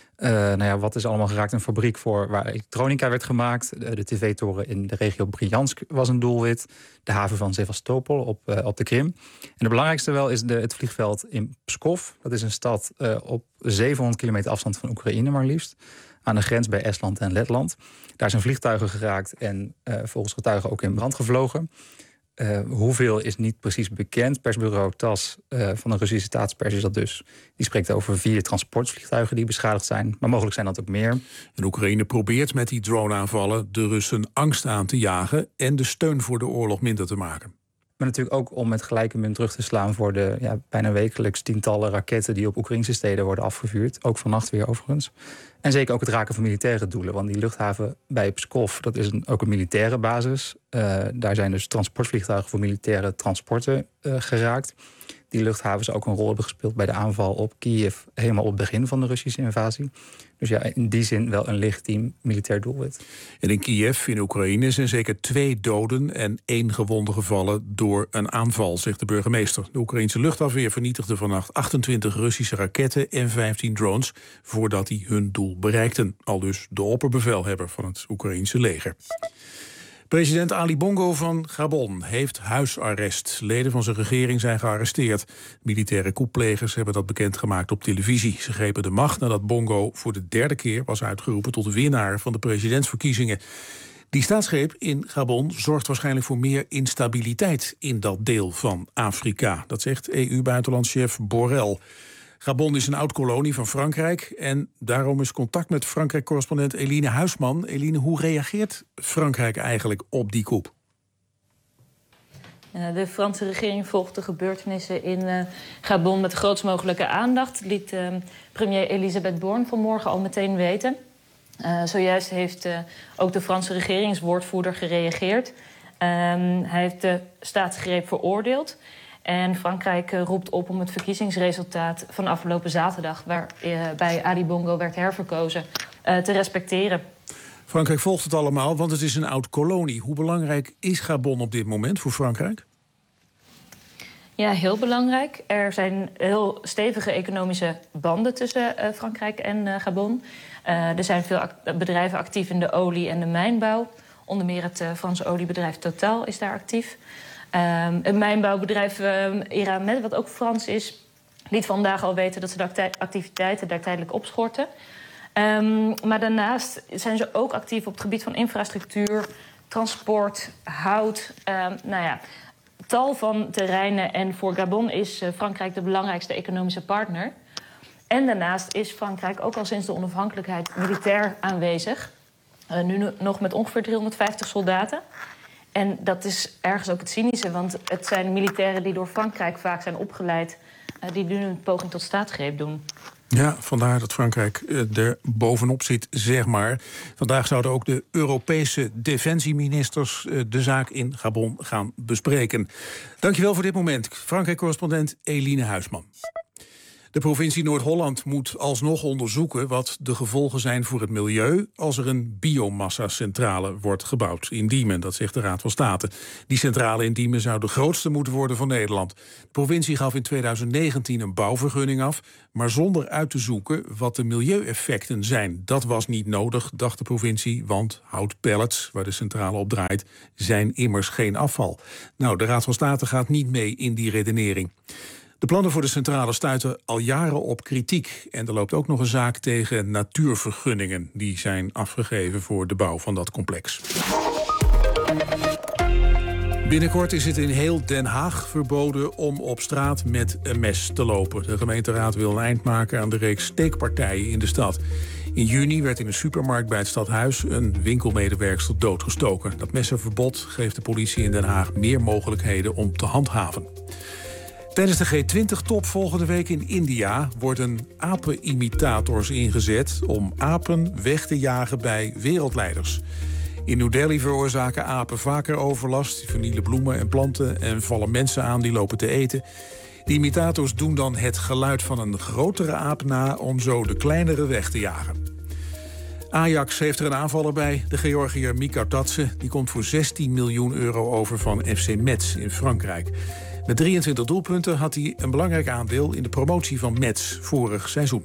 Wat is allemaal geraakt? Een fabriek waar elektronica werd gemaakt. De tv-toren in de regio Bryansk was een doelwit. De haven van Sevastopol op de Krim. En de belangrijkste wel is het vliegveld in Pskov. Dat is een stad op 700 kilometer afstand van Oekraïne maar liefst. Aan de grens bij Estland en Letland. Daar zijn vliegtuigen geraakt en volgens getuigen ook in brand gevlogen. Hoeveel is niet precies bekend. Persbureau TASS van de Russische staatspers is dat dus. Die spreekt over 4 transportvliegtuigen die beschadigd zijn. Maar mogelijk zijn dat ook meer. En Oekraïne probeert met die drone-aanvallen de Russen angst aan te jagen en de steun voor de oorlog minder te maken. Maar natuurlijk ook om met gelijke munt terug te slaan voor de bijna wekelijks tientallen raketten die op Oekraïnse steden worden afgevuurd. Ook vannacht weer overigens. En zeker ook het raken van militaire doelen. Want die luchthaven bij Pskov, dat is ook een militaire basis. Daar zijn dus transportvliegtuigen voor militaire transporten geraakt. Die luchthavens ook een rol hebben gespeeld bij de aanval op Kiev helemaal op het begin van de Russische invasie. Dus ja, in die zin wel een legitiem militair doelwit. En in Kiev, in Oekraïne, zijn zeker 2 doden en 1 gewonde gevallen door een aanval, zegt de burgemeester. De Oekraïnse luchtafweer vernietigde vannacht 28 Russische raketten en 15 drones voordat die hun doel bereikten. Aldus de opperbevelhebber van het Oekraïense leger. President Ali Bongo van Gabon heeft huisarrest. Leden van zijn regering zijn gearresteerd. Militaire coupplegers hebben dat bekendgemaakt op televisie. Ze grepen de macht nadat Bongo voor de 3e keer was uitgeroepen tot winnaar van de presidentsverkiezingen. Die staatsgreep in Gabon zorgt waarschijnlijk voor meer instabiliteit in dat deel van Afrika. Dat zegt EU-buitenlandschef Borrell. Gabon is een oud-kolonie van Frankrijk en daarom is contact met Frankrijk-correspondent Eline Huisman. Eline, hoe reageert Frankrijk eigenlijk op die coup? De Franse regering volgt de gebeurtenissen in Gabon met de grootst mogelijke aandacht. Liet premier Elisabeth Borne vanmorgen al meteen weten. Zojuist heeft ook de Franse regeringswoordvoerder gereageerd. Hij heeft de staatsgreep veroordeeld. En Frankrijk roept op om het verkiezingsresultaat van afgelopen zaterdag, waarbij Ali Bongo werd herverkozen, te respecteren. Frankrijk volgt het allemaal, want het is een oud-kolonie. Hoe belangrijk is Gabon op dit moment voor Frankrijk? Ja, heel belangrijk. Er zijn heel stevige economische banden tussen Frankrijk en Gabon. Er zijn veel bedrijven actief in de olie- en de mijnbouw. Onder meer het Franse oliebedrijf Total is daar actief. Een mijnbouwbedrijf Eramet, wat ook Frans is, liet vandaag al weten dat ze de activiteiten daar tijdelijk opschorten. Maar daarnaast zijn ze ook actief op het gebied van infrastructuur, transport, hout. Tal van terreinen. En voor Gabon is Frankrijk de belangrijkste economische partner. En daarnaast is Frankrijk ook al sinds de onafhankelijkheid militair aanwezig. Nu nog met ongeveer 350 soldaten. En dat is ergens ook het cynische, want het zijn militairen die door Frankrijk vaak zijn opgeleid, die nu een poging tot staatsgreep doen. Ja, vandaar dat Frankrijk er bovenop zit, zeg maar. Vandaag zouden ook de Europese defensieministers de zaak in Gabon gaan bespreken. Dankjewel voor dit moment, Frankrijk-correspondent Eline Huisman. De provincie Noord-Holland moet alsnog onderzoeken wat de gevolgen zijn voor het milieu als er een biomassa-centrale wordt gebouwd in Diemen, dat zegt de Raad van State. Die centrale in Diemen zou de grootste moeten worden van Nederland. De provincie gaf in 2019 een bouwvergunning af, maar zonder uit te zoeken wat de milieueffecten zijn. Dat was niet nodig, dacht de provincie, want houtpellets, waar de centrale op draait, zijn immers geen afval. Nou, de Raad van State gaat niet mee in die redenering. De plannen voor de centrale stuiten al jaren op kritiek. En er loopt ook nog een zaak tegen natuurvergunningen. Die zijn afgegeven voor de bouw van dat complex. Binnenkort is het in heel Den Haag verboden om op straat met een mes te lopen. De gemeenteraad wil een eind maken aan de reeks steekpartijen in de stad. In juni werd in een supermarkt bij het Stadhuis een winkelmedewerkster doodgestoken. Dat messenverbod geeft de politie in Den Haag meer mogelijkheden om te handhaven. Tijdens de G20-top volgende week in India worden apenimitators ingezet om apen weg te jagen bij wereldleiders. In New Delhi veroorzaken apen vaker overlast, die vernielen bloemen en planten en vallen mensen aan die lopen te eten. De imitators doen dan het geluid van een grotere aap na om zo de kleinere weg te jagen. Ajax heeft er een aanvaller bij, de Georgiër Mika Tatse. Die komt voor 16 miljoen euro over van FC Metz in Frankrijk. Met 23 doelpunten had hij een belangrijk aandeel in de promotie van Metz vorig seizoen.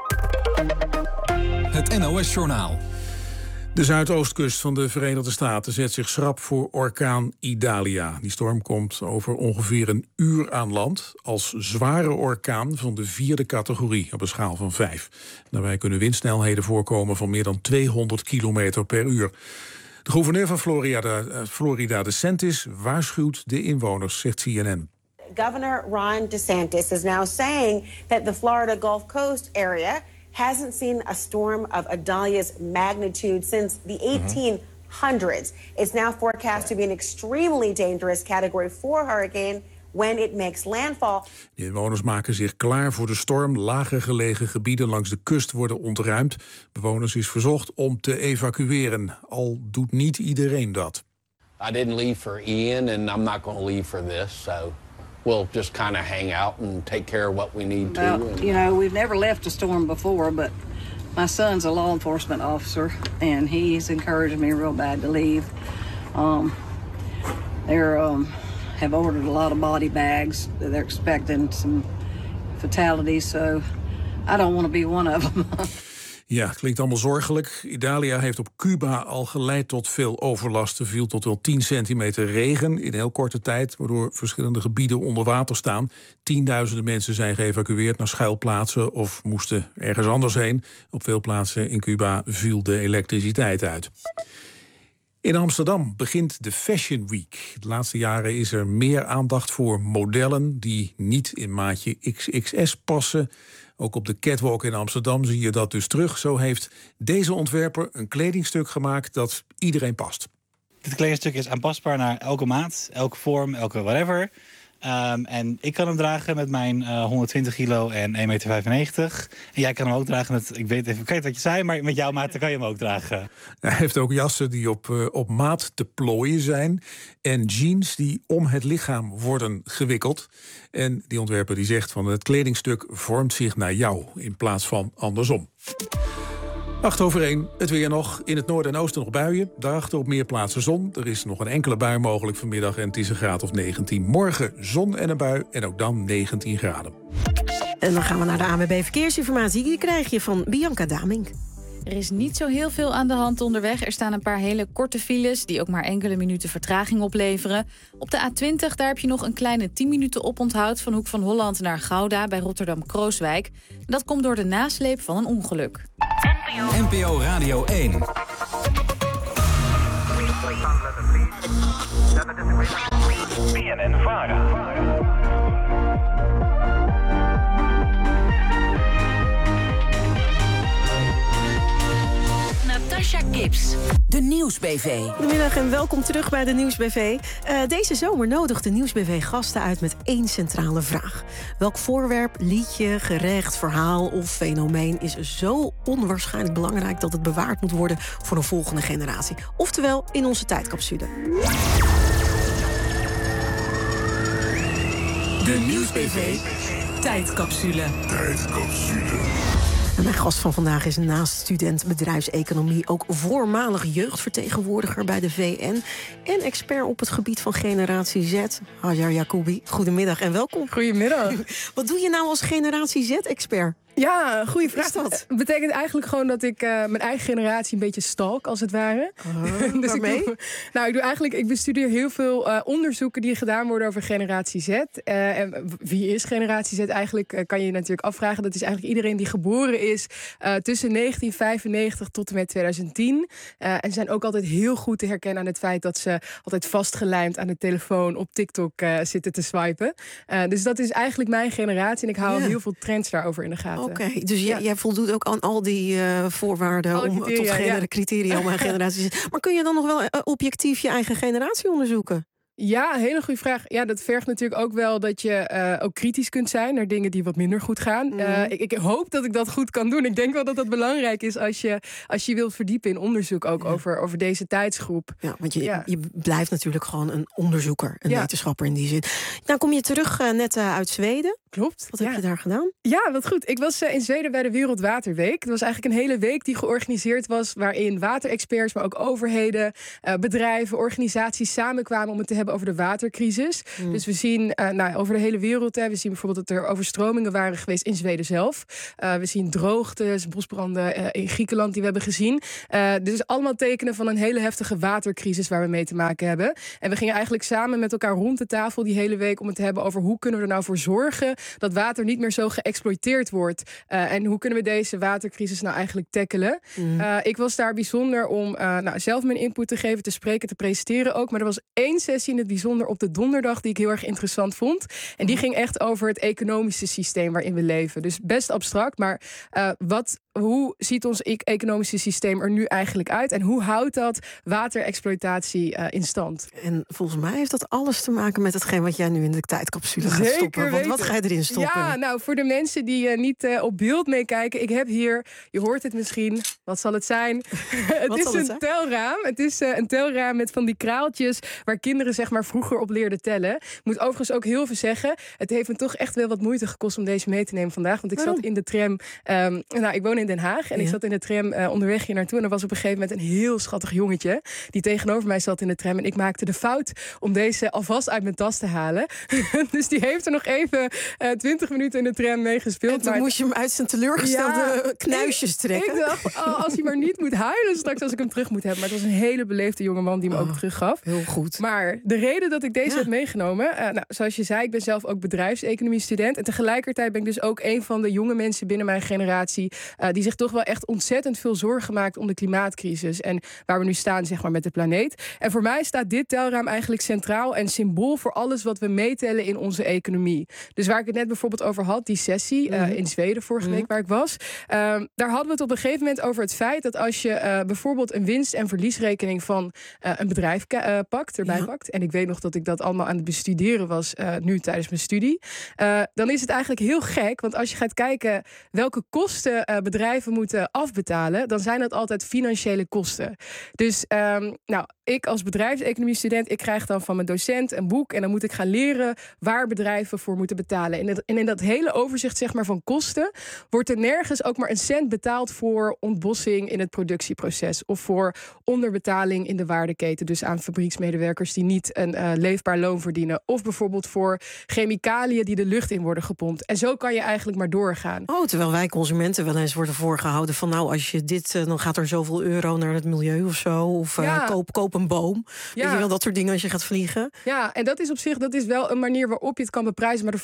Het NOS-journaal. De zuidoostkust van de Verenigde Staten zet zich schrap voor orkaan Idalia. Die storm komt over ongeveer een uur aan land als zware orkaan van de 4e categorie op een schaal van 5. Daarbij kunnen windsnelheden voorkomen van meer dan 200 kilometer per uur. De gouverneur van Florida DeSantis waarschuwt de inwoners, zegt CNN. Governor Ron DeSantis is now saying that the Florida Gulf Coast area hasn't seen a storm of Idalia's magnitude since the 1800s. It's now forecast to be an extremely dangerous Category 4 hurricane when it makes landfall. De inwoners maken zich klaar voor de storm. Lager gelegen gebieden langs de kust worden ontruimd. Bewoners is verzocht om te evacueren. Al doet niet iedereen dat. I didn't leave for Ian and I'm not going to leave for this. So we'll just kind of hang out and take care of what we need to. Well, you know, we've never left a storm before, but my son's a law enforcement officer and he's encouraged me real bad to leave. Have ordered a lot of body bags. They're expecting some fatalities, so I don't want to be one of them. Ja, het klinkt allemaal zorgelijk. Idalia heeft op Cuba al geleid tot veel overlast. Er viel tot wel 10 centimeter regen in heel korte tijd, waardoor verschillende gebieden onder water staan. Tienduizenden mensen zijn geëvacueerd naar schuilplaatsen of moesten ergens anders heen. Op veel plaatsen in Cuba viel de elektriciteit uit. In Amsterdam begint de Fashion Week. De laatste jaren is er meer aandacht voor modellen die niet in maatje XXS passen. Ook op de catwalk in Amsterdam zie je dat dus terug. Zo heeft deze ontwerper een kledingstuk gemaakt dat iedereen past. Dit kledingstuk is aanpasbaar naar elke maat, elke vorm, elke whatever. En ik kan hem dragen met mijn 120 kilo en 1,95 meter. En jij kan hem ook dragen met, ik weet even wat je zei, maar met jouw maat kan je hem ook dragen. Hij heeft ook jassen die op maat te plooien zijn. En jeans die om het lichaam worden gewikkeld. En die ontwerper die zegt van het kledingstuk vormt zich naar jou in plaats van andersom. 8:01, het weer nog. In het noorden en oosten nog buien. Daarachter op meer plaatsen zon. Er is nog een enkele bui mogelijk vanmiddag en het is een graad of 19. Morgen zon en een bui en ook dan 19 graden. En dan gaan we naar de ANWB Verkeersinformatie. Die krijg je van Bianca Damink. Er is niet zo heel veel aan de hand onderweg. Er staan een paar hele korte files die ook maar enkele minuten vertraging opleveren. Op de A20 daar heb je nog een kleine 10 minuten oponthoud van Hoek van Holland naar Gouda bij Rotterdam-Krooswijk. Dat komt door de nasleep van een ongeluk. NPO Radio 1. BNN-VARA. Natasha Gibbs. De Nieuwsbv. Goedemiddag en welkom terug bij de Nieuwsbv. Deze zomer nodigt de Nieuwsbv gasten uit met 1 centrale vraag. Welk voorwerp, liedje, gerecht, verhaal of fenomeen is zo onwaarschijnlijk belangrijk dat het bewaard moet worden voor een volgende generatie? Oftewel in onze tijdcapsule. De Nieuwsbv. Tijdcapsule. En mijn gast van vandaag is naast student bedrijfseconomie ook voormalig jeugdvertegenwoordiger bij de VN en expert op het gebied van generatie Z, Hajar Yacoubi. Goedemiddag en welkom. Goedemiddag. Wat doe je nou als generatie Z-expert? Ja, goede vraag. Dat betekent eigenlijk gewoon dat ik mijn eigen generatie een beetje stalk, als het ware. Dus ik bestudeer heel veel onderzoeken die gedaan worden over generatie Z. En wie is generatie Z eigenlijk, kan je natuurlijk afvragen. Dat is eigenlijk iedereen die geboren is tussen 1995 tot en met 2010. En zijn ook altijd heel goed te herkennen aan het feit dat ze altijd vastgelijmd aan de telefoon op TikTok zitten te swipen. Dus dat is eigenlijk mijn generatie en ik hou heel veel trends daarover in de gaten. Oké, dus jij voldoet ook aan al die voorwaarden criteria om een generatie te zijn. Maar kun je dan nog wel objectief je eigen generatie onderzoeken? Ja, hele goede vraag. Ja, dat vergt natuurlijk ook wel dat je ook kritisch kunt zijn naar dingen die wat minder goed gaan. Ik hoop dat ik dat goed kan doen. Ik denk wel dat dat belangrijk is als je wilt verdiepen in onderzoek ook over deze tijdsgroep. Ja, want je blijft natuurlijk gewoon een onderzoeker, een wetenschapper in die zin. Nou kom je terug net uit Zweden. Klopt. Wat heb je daar gedaan? Ja, wat goed. Ik was in Zweden bij de Wereldwaterweek. Het was eigenlijk een hele week die georganiseerd was, waarin waterexperts, maar ook overheden, bedrijven, organisaties samenkwamen om het te hebben over de watercrisis. Dus we zien over de hele wereld, we zien bijvoorbeeld dat er overstromingen waren geweest in Zweden zelf. We zien droogtes, bosbranden in Griekenland die we hebben gezien. Dus allemaal tekenen van een hele heftige watercrisis waar we mee te maken hebben. En we gingen eigenlijk samen met elkaar rond de tafel die hele week om het te hebben over hoe kunnen we er nou voor zorgen dat water niet meer zo geëxploiteerd wordt. En hoe kunnen we deze watercrisis nou eigenlijk tackelen? Ik was daar bijzonder om zelf mijn input te geven, te spreken, te presenteren ook. Maar er was 1 sessie in het bijzonder op de donderdag die ik heel erg interessant vond. En die ging echt over het economische systeem waarin we leven. Dus best abstract, maar hoe ziet ons economische systeem er nu eigenlijk uit? En hoe houdt dat waterexploitatie in stand? En volgens mij heeft dat alles te maken met hetgeen wat jij nu in de tijdcapsule gaat stoppen. Want wat ga je erin stoppen? Ja, nou, voor de mensen die niet op beeld meekijken. Ik heb hier, je hoort het misschien, wat zal het zijn? Het is een telraam. Het is een telraam met van die kraaltjes waar kinderen zeg maar vroeger op leerden tellen. Ik moet overigens ook heel veel zeggen. Het heeft me toch echt wel wat moeite gekost om deze mee te nemen vandaag. Want ik zat in de tram. Ik woon in Den Haag. En ik zat in de tram onderweg hier naartoe. En er was op een gegeven moment een heel schattig jongetje die tegenover mij zat in de tram. En ik maakte de fout om deze alvast uit mijn tas te halen. Dus die heeft er nog even 20 minuten in de tram mee gespeeld. En toen moest je hem uit zijn teleurgestelde knuisjes trekken. Ik dacht, als hij maar niet moet huilen straks als ik hem terug moet hebben. Maar het was een hele beleefde jongeman die me ook teruggaf. Heel goed. Maar de reden dat ik deze heb meegenomen, zoals je zei, ik ben zelf ook bedrijfseconomie-student. En tegelijkertijd ben ik dus ook een van de jonge mensen binnen mijn generatie die zich toch wel echt ontzettend veel zorgen maakt om de klimaatcrisis. En waar we nu staan, zeg maar, met de planeet. En voor mij staat dit telraam eigenlijk centraal en symbool voor alles wat we meetellen in onze economie. Dus waar ik het net bijvoorbeeld over had, die sessie in Zweden vorige week waar ik was. Daar hadden we het op een gegeven moment over het feit dat als je bijvoorbeeld een winst- en verliesrekening van een bedrijf erbij pakt. En ik weet nog dat ik dat allemaal aan het bestuderen was nu tijdens mijn studie. Dan is het eigenlijk heel gek, want als je gaat kijken welke kosten bedrijven moeten afbetalen, dan zijn dat altijd financiële kosten. Dus ik als bedrijfseconomie-student, ik krijg dan van mijn docent een boek en dan moet ik gaan leren waar bedrijven voor moeten betalen. En in dat hele overzicht zeg maar, van kosten wordt er nergens ook maar een cent betaald voor ontbossing in het productieproces of voor onderbetaling in de waardeketen, dus aan fabrieksmedewerkers die niet een leefbaar loon verdienen, of bijvoorbeeld voor chemicaliën die de lucht in worden gepompt. En zo kan je eigenlijk maar doorgaan. Terwijl wij consumenten wel eens worden voorgehouden van als je dit, dan gaat er zoveel euro naar het milieu of zo. Of koop een boom. Weet je wel, dat soort dingen als je gaat vliegen. Ja, en dat is op zich, dat is wel een manier waarop je het kan beprijzen. Maar de vraag is natuurlijk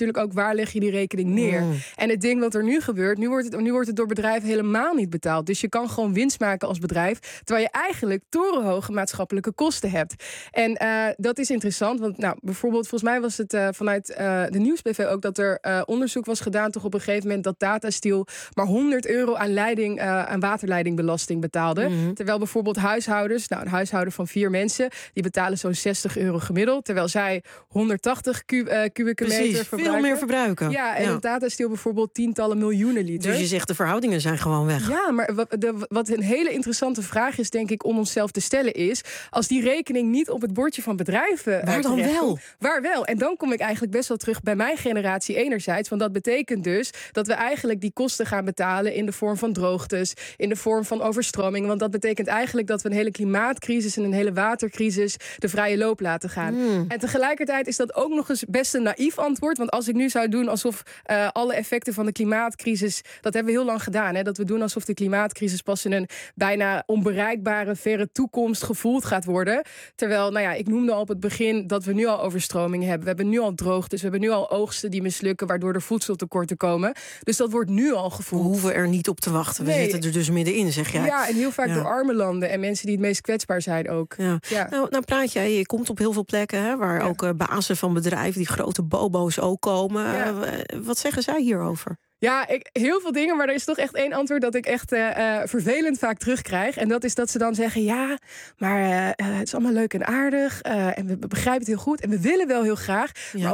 natuurlijk ook waar leg je die rekening neer. En het ding wat er nu gebeurt, nu wordt het door bedrijven helemaal niet betaald. Dus je kan gewoon winst maken als bedrijf, terwijl je eigenlijk torenhoge maatschappelijke kosten hebt. En dat is interessant, want bijvoorbeeld, volgens mij was het vanuit de Nieuwsbv ook dat er onderzoek was gedaan, toch op een gegeven moment dat Tata Steel maar €100 aan waterleidingbelasting betaalde. Terwijl bijvoorbeeld huishoudens, een huishouden van 4 mensen, die betalen zo'n €60 gemiddeld, terwijl zij 180 kubieke meter verbruiken. Veel meer verbruiken. Ja, en Tata Steel bijvoorbeeld tientallen miljoenen liters. Dus je zegt de verhoudingen zijn gewoon weg. Ja, maar wat een hele interessante vraag is, denk ik, om onszelf te stellen is, als die rekening niet op het bordje van bedrijven waar dan wel? Waar wel? En dan kom ik eigenlijk best wel terug bij mijn generatie enerzijds, want dat betekent dus dat we eigenlijk die kosten gaan betalen in de vorm van droogtes, in de vorm van overstroming, want dat betekent eigenlijk dat we een hele klimaatcrisis en een hele watercrisis de vrije loop laten gaan. En tegelijkertijd is dat ook nog eens best een naïef antwoord, want als ik nu zou doen alsof alle effecten van de klimaatcrisis, dat hebben we heel lang gedaan, hè, dat we doen alsof de klimaatcrisis pas in een bijna onbereikbare, verre toekomst gevoeld gaat worden. Terwijl, ik noemde al op het begin dat we nu al overstromingen hebben. We hebben nu al droogtes, we hebben nu al oogsten die mislukken, waardoor er voedseltekorten komen. Dus dat wordt nu al gevoeld. We hoeven er niet op te wachten. We zitten er dus middenin, zeg jij. Ja, en heel vaak door arme landen en mensen die het meest kwetsbaar zijn ook. Ja. Nou praat jij, je komt op heel veel plekken, hè, waar ook bazen van bedrijven, die grote bobo's ook komen. Wat zeggen zij hierover? Ja, heel veel dingen, maar er is toch echt één antwoord dat ik echt vervelend vaak terugkrijg. En dat is dat ze dan zeggen, ja, maar het is allemaal leuk en aardig. En we begrijpen het heel goed. En we willen wel heel graag. Ja. Maar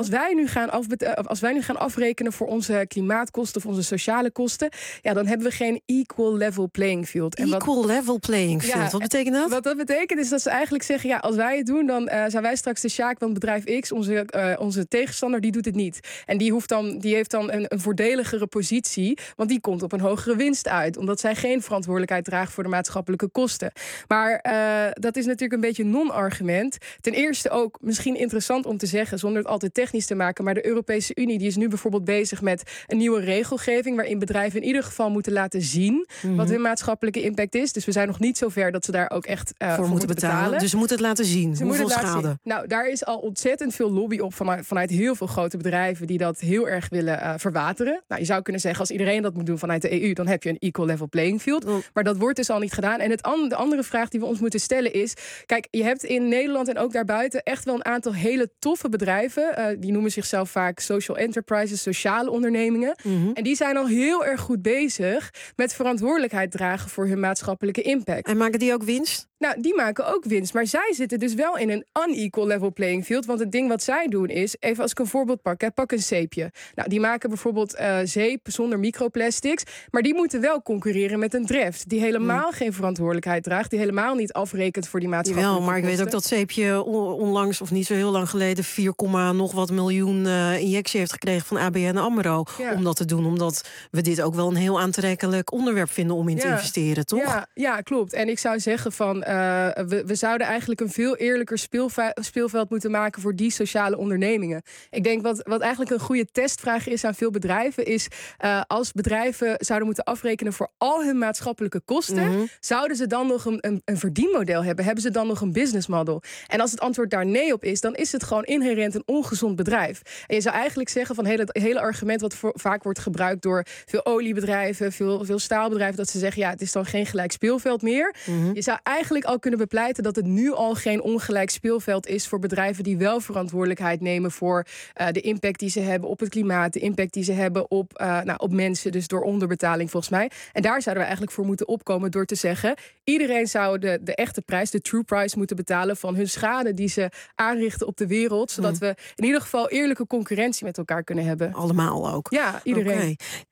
als wij nu gaan afrekenen voor onze klimaatkosten of onze sociale kosten, dan hebben we geen equal level playing field. Level playing field, wat betekent dat? Wat dat betekent is dat ze eigenlijk zeggen, als wij het doen, dan zijn wij straks de Sjaak van bedrijf X. Onze tegenstander, die doet het niet. En die heeft dan een voordeligere positie, want die komt op een hogere winst uit, omdat zij geen verantwoordelijkheid dragen voor de maatschappelijke kosten. Maar dat is natuurlijk een beetje een non-argument. Ten eerste ook misschien interessant om te zeggen, zonder het altijd technisch te maken, maar de Europese Unie die is nu bijvoorbeeld bezig met een nieuwe regelgeving, waarin bedrijven in ieder geval moeten laten zien wat hun maatschappelijke impact is. Dus we zijn nog niet zo ver dat ze daar ook echt voor moeten betalen. Dus ze moeten het laten zien. Hoeveel schade? Nou, daar is al ontzettend veel lobby op vanuit heel veel grote bedrijven die dat heel erg willen verwateren. Nou, je zou kunnen zeggen, als iedereen dat moet doen vanuit de EU, dan heb je een equal level playing field. Maar dat wordt dus al niet gedaan. En de andere vraag die we ons moeten stellen is, kijk, je hebt in Nederland en ook daarbuiten echt wel een aantal hele toffe bedrijven. Die noemen zichzelf vaak social enterprises, sociale ondernemingen. En die zijn al heel erg goed bezig met verantwoordelijkheid dragen voor hun maatschappelijke impact. En maken die ook winst? Nou, die maken ook winst. Maar zij zitten dus wel in een unequal level playing field. Want het ding wat zij doen is, even als ik een voorbeeld pak, pak een zeepje. Nou, die maken bijvoorbeeld zeep zonder microplastics. Maar die moeten wel concurreren met een Dreft, die helemaal geen verantwoordelijkheid draagt, die helemaal niet afrekent voor die maatschappelijke kosten. Maar ik weet ook dat zeepje onlangs, of niet zo heel lang geleden, 4, nog wat miljoen injectie heeft gekregen van ABN AMRO. Ja. Om dat te doen, omdat we dit ook wel een heel aantrekkelijk onderwerp vinden om in te investeren, toch? Ja, klopt. En ik zou zeggen van, we zouden eigenlijk een veel eerlijker speelveld moeten maken voor die sociale ondernemingen. Ik denk wat eigenlijk een goede testvraag is aan veel bedrijven is, als bedrijven zouden moeten afrekenen voor al hun maatschappelijke kosten, zouden ze dan nog een verdienmodel hebben? Hebben ze dan nog een business model? En als het antwoord daar nee op is, dan is het gewoon inherent een ongezond bedrijf. En je zou eigenlijk zeggen van het hele argument wat vaak wordt gebruikt door veel oliebedrijven, veel staalbedrijven, dat ze zeggen, het is dan geen gelijk speelveld meer. Je zou eigenlijk al kunnen bepleiten dat het nu al geen ongelijk speelveld is voor bedrijven die wel verantwoordelijkheid nemen voor de impact die ze hebben op het klimaat, de impact die ze hebben op mensen, dus door onderbetaling volgens mij. En daar zouden we eigenlijk voor moeten opkomen door te zeggen, iedereen zou de echte prijs, de true price, moeten betalen van hun schade die ze aanrichten op de wereld, zodat we in ieder geval eerlijke concurrentie met elkaar kunnen hebben. Allemaal ook? Ja, iedereen.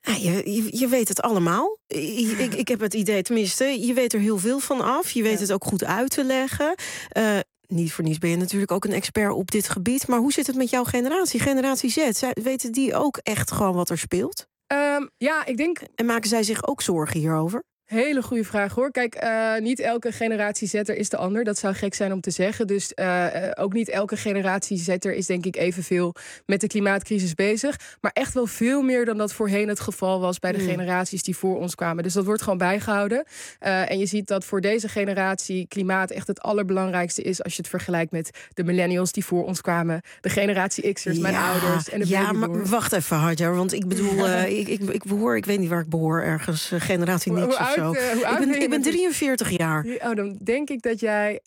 Je weet het allemaal. Ik heb het idee, tenminste, je weet er heel veel van af. Je weet het ook goed uit te leggen. Niet voor niets ben je natuurlijk ook een expert op dit gebied. Maar hoe zit het met jouw generatie? Generatie Z, weten die ook echt gewoon wat er speelt? Ik denk. En maken zij zich ook zorgen hierover? Hele goede vraag hoor. Kijk, niet elke generatie zetter is de ander. Dat zou gek zijn om te zeggen. Dus ook niet elke generatie zetter is denk ik evenveel met de klimaatcrisis bezig. Maar echt wel veel meer dan dat voorheen het geval was bij de generaties die voor ons kwamen. Dus dat wordt gewoon bijgehouden. En je ziet dat voor deze generatie klimaat echt het allerbelangrijkste is als je het vergelijkt met de millennials die voor ons kwamen. De generatie X'ers, mijn ouders en de babyboomers. Maar wacht even, Hadjar. Want ik bedoel, ik weet niet waar ik behoor. Ergens generatie niks of zo. Ik ben 43 jaar. Oh, dan denk ik dat jij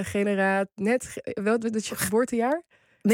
wat is je geboortejaar?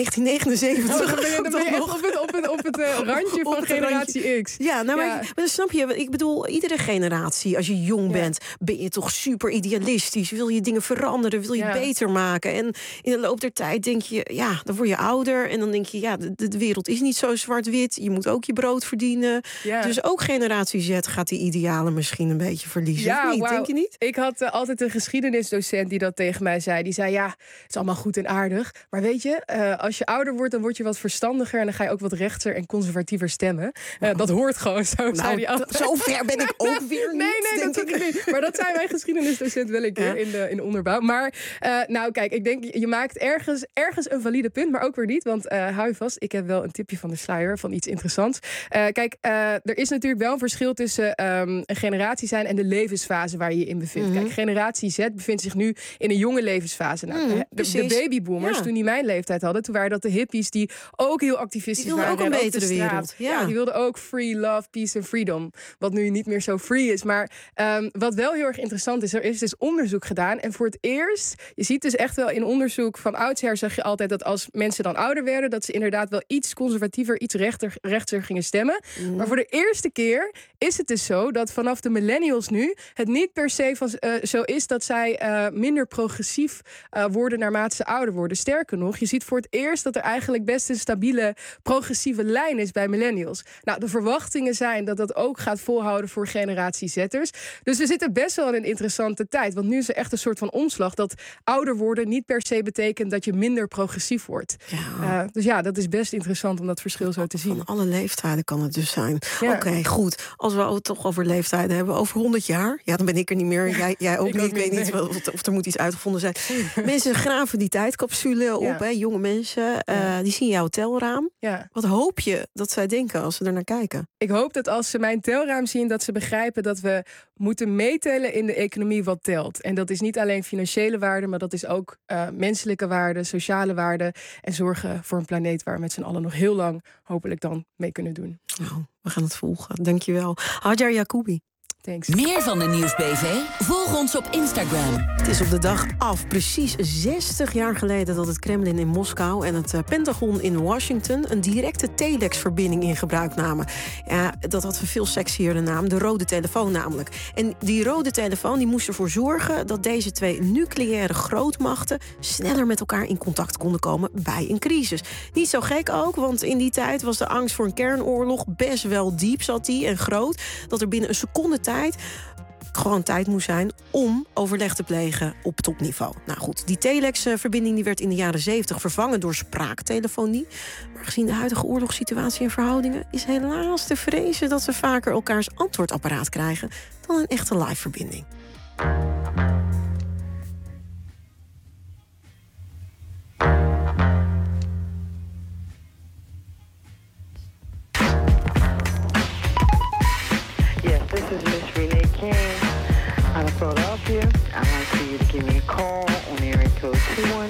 1979. Dan ben je echt op het randje van generatie X. Ja, nou, maar snap je, ik bedoel, iedere generatie, als je jong bent, ben je toch super idealistisch. Wil je dingen veranderen, wil je beter maken. En in de loop der tijd denk je, dan word je ouder. En dan denk je, de wereld is niet zo zwart-wit. Je moet ook je brood verdienen. Ja. Dus ook generatie Z gaat die idealen misschien een beetje verliezen. Ja, niet? Denk je niet? Ik had altijd een geschiedenisdocent die dat tegen mij zei. Die zei, het is allemaal goed en aardig. Maar weet je, als je ouder wordt, dan word je wat verstandiger en dan ga je ook wat rechtser en conservatiever stemmen. Dat hoort gewoon zo. Zo ver ben ik ook weer niet. Nee, natuurlijk niet. Maar dat zei mijn geschiedenisdocent wel een keer in de onderbouw. Maar kijk, ik denk, je maakt ergens een valide punt, maar ook weer niet. Want hou je vast, ik heb wel een tipje van de sluier van iets interessants. Kijk, er is natuurlijk wel een verschil tussen een generatie zijn en de levensfase waar je je in bevindt. Kijk, generatie Z bevindt zich nu in een jonge levensfase. De babyboomers, toen die mijn leeftijd hadden, toen waren dat de hippies die ook heel activistisch waren. Die wilden ook een betere wereld. Ja, die wilden ook free, love, peace en freedom. Wat nu niet meer zo free is. Maar wat wel heel erg interessant is, er is dus onderzoek gedaan. En voor het eerst, je ziet dus echt wel in onderzoek van oudsher zag je altijd dat als mensen dan ouder werden, dat ze inderdaad wel iets conservatiever, iets rechtser gingen stemmen. Maar voor de eerste keer is het dus zo dat vanaf de millennials nu het niet per se zo is dat zij minder progressief worden naarmate ze ouder worden. Sterker nog, je ziet voor het eerst dat er eigenlijk best een stabiele progressieve lijn is bij millennials. Nou, de verwachtingen zijn dat dat ook gaat volhouden voor generatie Z'ers. Dus we zitten best wel in een interessante tijd. Want nu is er echt een soort van omslag dat ouder worden niet per se betekent dat je minder progressief wordt. Dus dat is best interessant om dat verschil zo te zien. Van alle leeftijden kan het dus zijn. Ja. Oké, goed. Als we het toch over leeftijden hebben, over 100 jaar, dan ben ik er niet meer. Jij ook niet. Ik weet niet of er moet iets uitgevonden zijn. Mensen graven die tijdcapsule op, hè, jonge mensen. Die zien jouw telraam. Ja. Wat hoop je dat zij denken als ze er naar kijken? Ik hoop dat als ze mijn telraam zien, dat ze begrijpen dat we moeten meetellen in de economie wat telt. En dat is niet alleen financiële waarde, maar dat is ook menselijke waarde, sociale waarde en zorgen voor een planeet waar we met z'n allen nog heel lang hopelijk dan mee kunnen doen. Nou, we gaan het volgen. Dankjewel. Hadjar Yacoubi. Thanks. Meer van de Nieuwsbv? Volg ons op Instagram. Het is op de dag af. Precies 60 jaar geleden dat het Kremlin in Moskou en het Pentagon in Washington een directe telex-verbinding in gebruik namen. Ja, dat had een veel sexiere naam, de rode telefoon namelijk. En die rode telefoon die moest ervoor zorgen dat deze twee nucleaire grootmachten sneller met elkaar in contact konden komen bij een crisis. Niet zo gek ook, want in die tijd was de angst voor een kernoorlog best wel diep, zat die en groot, dat er binnen een seconde tijd gewoon tijd moest zijn om overleg te plegen op topniveau. Nou goed, die telex-verbinding die werd in de jaren 70 vervangen door spraaktelefonie. Maar gezien de huidige oorlogssituatie en verhoudingen is helaas te vrezen dat we vaker elkaars antwoordapparaat krijgen dan een echte live-verbinding. This is Miss Renee King out of Philadelphia. I'd like for you to give me a call on area code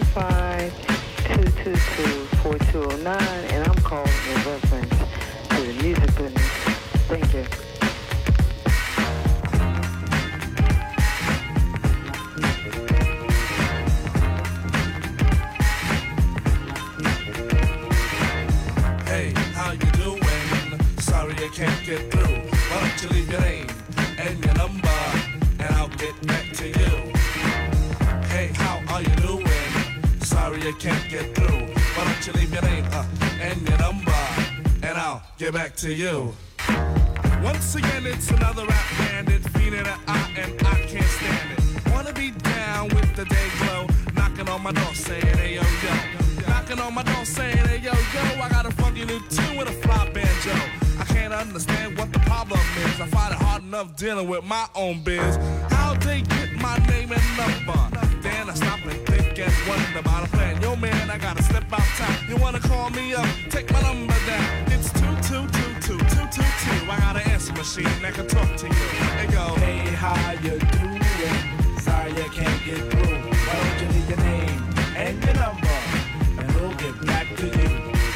215-222-4209, and I'm calling in reference to the music business. Thank you. Hey, how you doing? Sorry I can't get through. Why don't you leave your name and your number, and I'll get back to you. Hey, how are you doing? Sorry I can't get through. Why don't you leave your name and your number, and I'll get back to you. Once again, it's another rap bandit, feeling an eye and I can't stand it. Wanna be down with the day glow, knocking on my door saying, hey yo yo. Knocking on my door saying, hey yo yo, I got a funky new tune with a fly banjo. I can't understand what the problem is. I find it hard enough dealing with my own biz. How'd they get my name and number? Then I stop and think and wonder about a plan. Yo man, I gotta step out time. You wanna call me up? Take my number down. It's 2222222. I got an answer machine that can talk to you. It goes, hey, how you doing? Sorry you can't get through. Why don't you leave your name and your number, and we'll get back to you.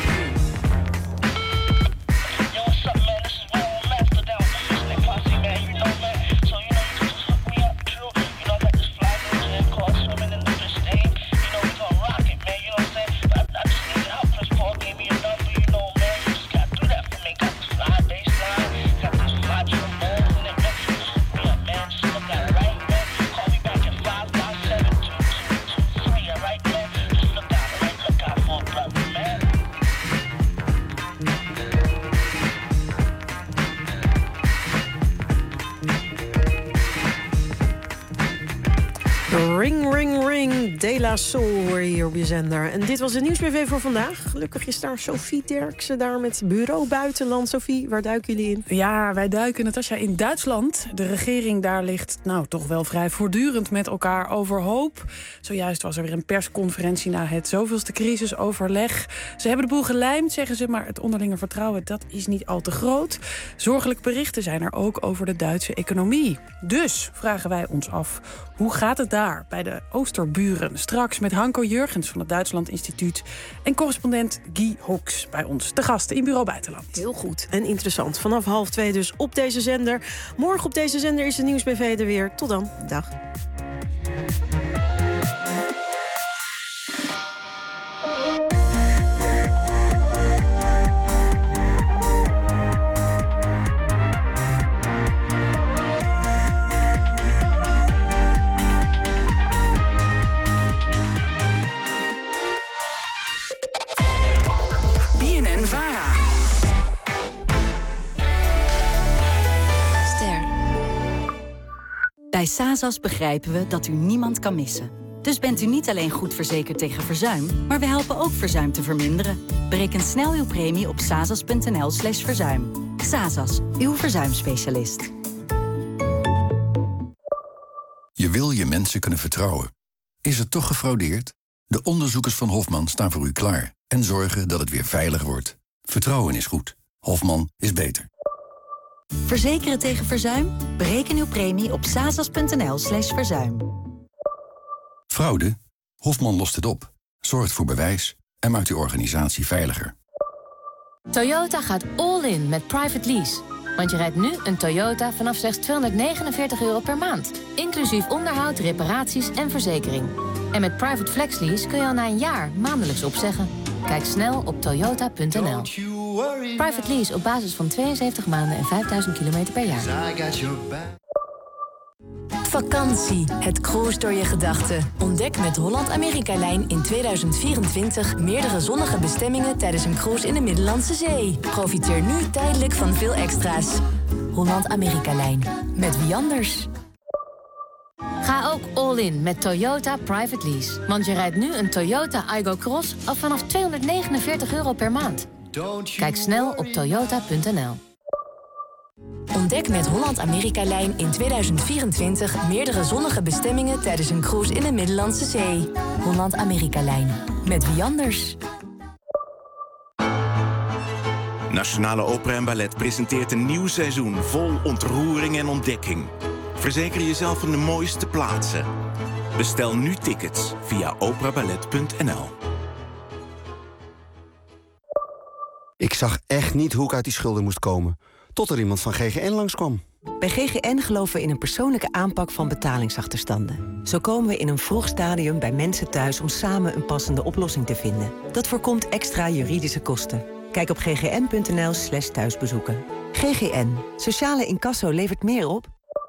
Ring, ring, ring. De La Soul hoor je hier op je zender. En dit was de Nieuwsbv voor vandaag. Gelukkig is daar Sophie Derksen daar met Bureau Buitenland. Sophie, waar duiken jullie in? Ja, wij duiken, Natasja, in Duitsland. De regering daar ligt toch wel vrij voortdurend met elkaar overhoop. Zojuist was er weer een persconferentie na het zoveelste crisisoverleg. Ze hebben de boel gelijmd, zeggen ze, maar het onderlinge vertrouwen, dat is niet al te groot. Zorgelijke berichten zijn er ook over de Duitse economie. Dus vragen wij ons af, hoe gaat het daar bij de Oosterburen? Straks met Hanko Jurgens van het Duitsland Instituut en correspondent Guy Hoeks bij ons te gast in Bureau Buitenland. Heel goed en interessant. Vanaf 1:30 dus op deze zender. Morgen op deze zender is de Nieuwsbv er weer. Tot dan. Dag. Bij Sazas begrijpen we dat u niemand kan missen. Dus bent u niet alleen goed verzekerd tegen verzuim, maar we helpen ook verzuim te verminderen. Bereken snel uw premie op sazas.nl/verzuim. Sazas, uw verzuimspecialist. Je wil je mensen kunnen vertrouwen. Is het toch gefraudeerd? De onderzoekers van Hofman staan voor u klaar en zorgen dat het weer veilig wordt. Vertrouwen is goed. Hofman is beter. Verzekeren tegen verzuim? Bereken uw premie op sazas.nl/verzuim. Fraude? Hofman lost het op, zorgt voor bewijs en maakt uw organisatie veiliger. Toyota gaat all in met private lease. Want je rijdt nu een Toyota vanaf slechts €249 per maand. Inclusief onderhoud, reparaties en verzekering. En met private flex lease kun je al na een jaar maandelijks opzeggen. Kijk snel op toyota.nl. Private lease op basis van 72 maanden en 5000 kilometer per jaar. Vakantie, het cruise door je gedachten. Ontdek met Holland-Amerika-lijn in 2024 meerdere zonnige bestemmingen tijdens een cruise in de Middellandse Zee. Profiteer nu tijdelijk van veel extra's. Holland-Amerika-lijn, met wie anders? Ga ook all in met Toyota Private Lease. Want je rijdt nu een Toyota Aygo Cross al vanaf €249 per maand. Kijk snel op toyota.nl. Ontdek met Holland-Amerika-lijn in 2024 meerdere zonnige bestemmingen tijdens een cruise in de Middellandse Zee. Holland-Amerika-lijn, met wie anders? Nationale Opera en Ballet presenteert een nieuw seizoen vol ontroering en ontdekking. Verzeker jezelf van de mooiste plaatsen. Bestel nu tickets via operaballet.nl. Ik zag echt niet hoe ik uit die schulden moest komen. Tot er iemand van GGN langskwam. Bij GGN geloven we in een persoonlijke aanpak van betalingsachterstanden. Zo komen we in een vroeg stadium bij mensen thuis om samen een passende oplossing te vinden. Dat voorkomt extra juridische kosten. Kijk op ggn.nl/thuisbezoeken. GGN. Sociale incasso levert meer op.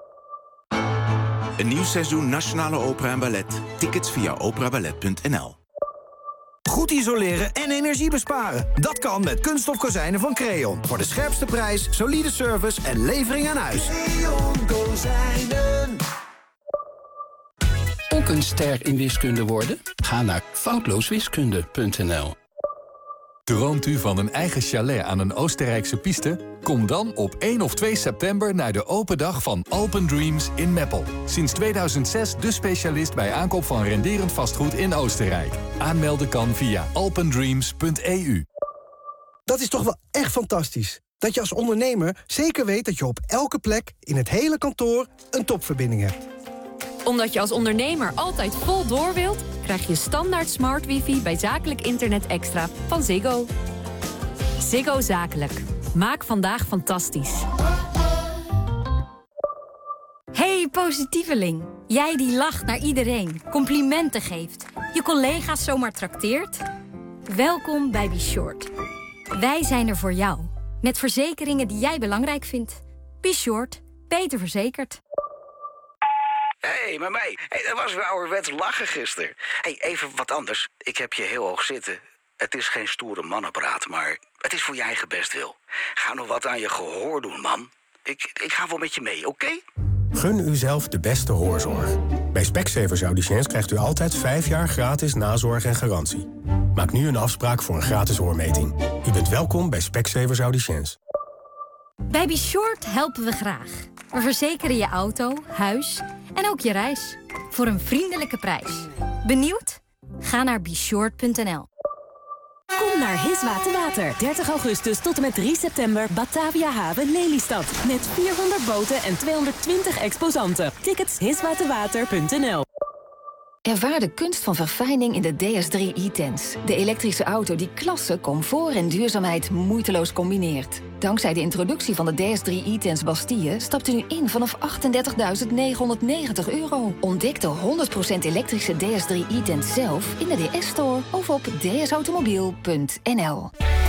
Een nieuw seizoen Nationale Opera en Ballet. Tickets via operaballet.nl. Goed isoleren en energie besparen. Dat kan met kunststof kozijnen van Creon. Voor de scherpste prijs, solide service en levering aan huis. Creon Kozijnen. Ook een ster in wiskunde worden? Ga naar foutlooswiskunde.nl. Droomt u van een eigen chalet aan een Oostenrijkse piste? Kom dan op 1 of 2 september naar de open dag van Alpen Dreams in Meppel. Sinds 2006 de specialist bij aankoop van renderend vastgoed in Oostenrijk. Aanmelden kan via alpendreams.eu. Dat is toch wel echt fantastisch. Dat je als ondernemer zeker weet dat je op elke plek in het hele kantoor een topverbinding hebt. Omdat je als ondernemer altijd vol door wilt, krijg je standaard smart wifi bij zakelijk internet extra van Ziggo. Ziggo Zakelijk. Maak vandaag fantastisch. Hey, positieveling. Jij die lacht naar iedereen, complimenten geeft, je collega's zomaar trakteert. Welkom bij Be Short. Wij zijn er voor jou. Met verzekeringen die jij belangrijk vindt. Be Short. Beter verzekerd. Hé, maar mij. Dat was weer ouderwets lachen gisteren. Even wat anders. Ik heb je heel hoog zitten. Het is geen stoere mannenpraat, maar het is voor je eigen bestwil. Ga nog wat aan je gehoor doen, man. Ik ga wel met je mee, oké? Gun uzelf de beste hoorzorg. Bij Specsavers Audiciëns krijgt u altijd 5 jaar gratis nazorg en garantie. Maak nu een afspraak voor een gratis hoormeting. U bent welkom bij Specsavers Audiciëns. Bij Be Short helpen we graag. We verzekeren je auto, huis en ook je reis. Voor een vriendelijke prijs. Benieuwd? Ga naar beshort.nl. Kom naar Hiswaterwater. 30 augustus tot en met 3 september Batavia Haven Lelystad. Met 400 boten en 220 exposanten. Tickets hiswaterwater.nl. Ervaar de kunst van verfijning in de DS3 e-Tense. De elektrische auto die klasse, comfort en duurzaamheid moeiteloos combineert. Dankzij de introductie van de DS3 e-Tense Bastille stapt u nu in vanaf €38.990. Ontdek de 100% elektrische DS3 e-Tense zelf in de DS-store of op dsautomobiel.nl.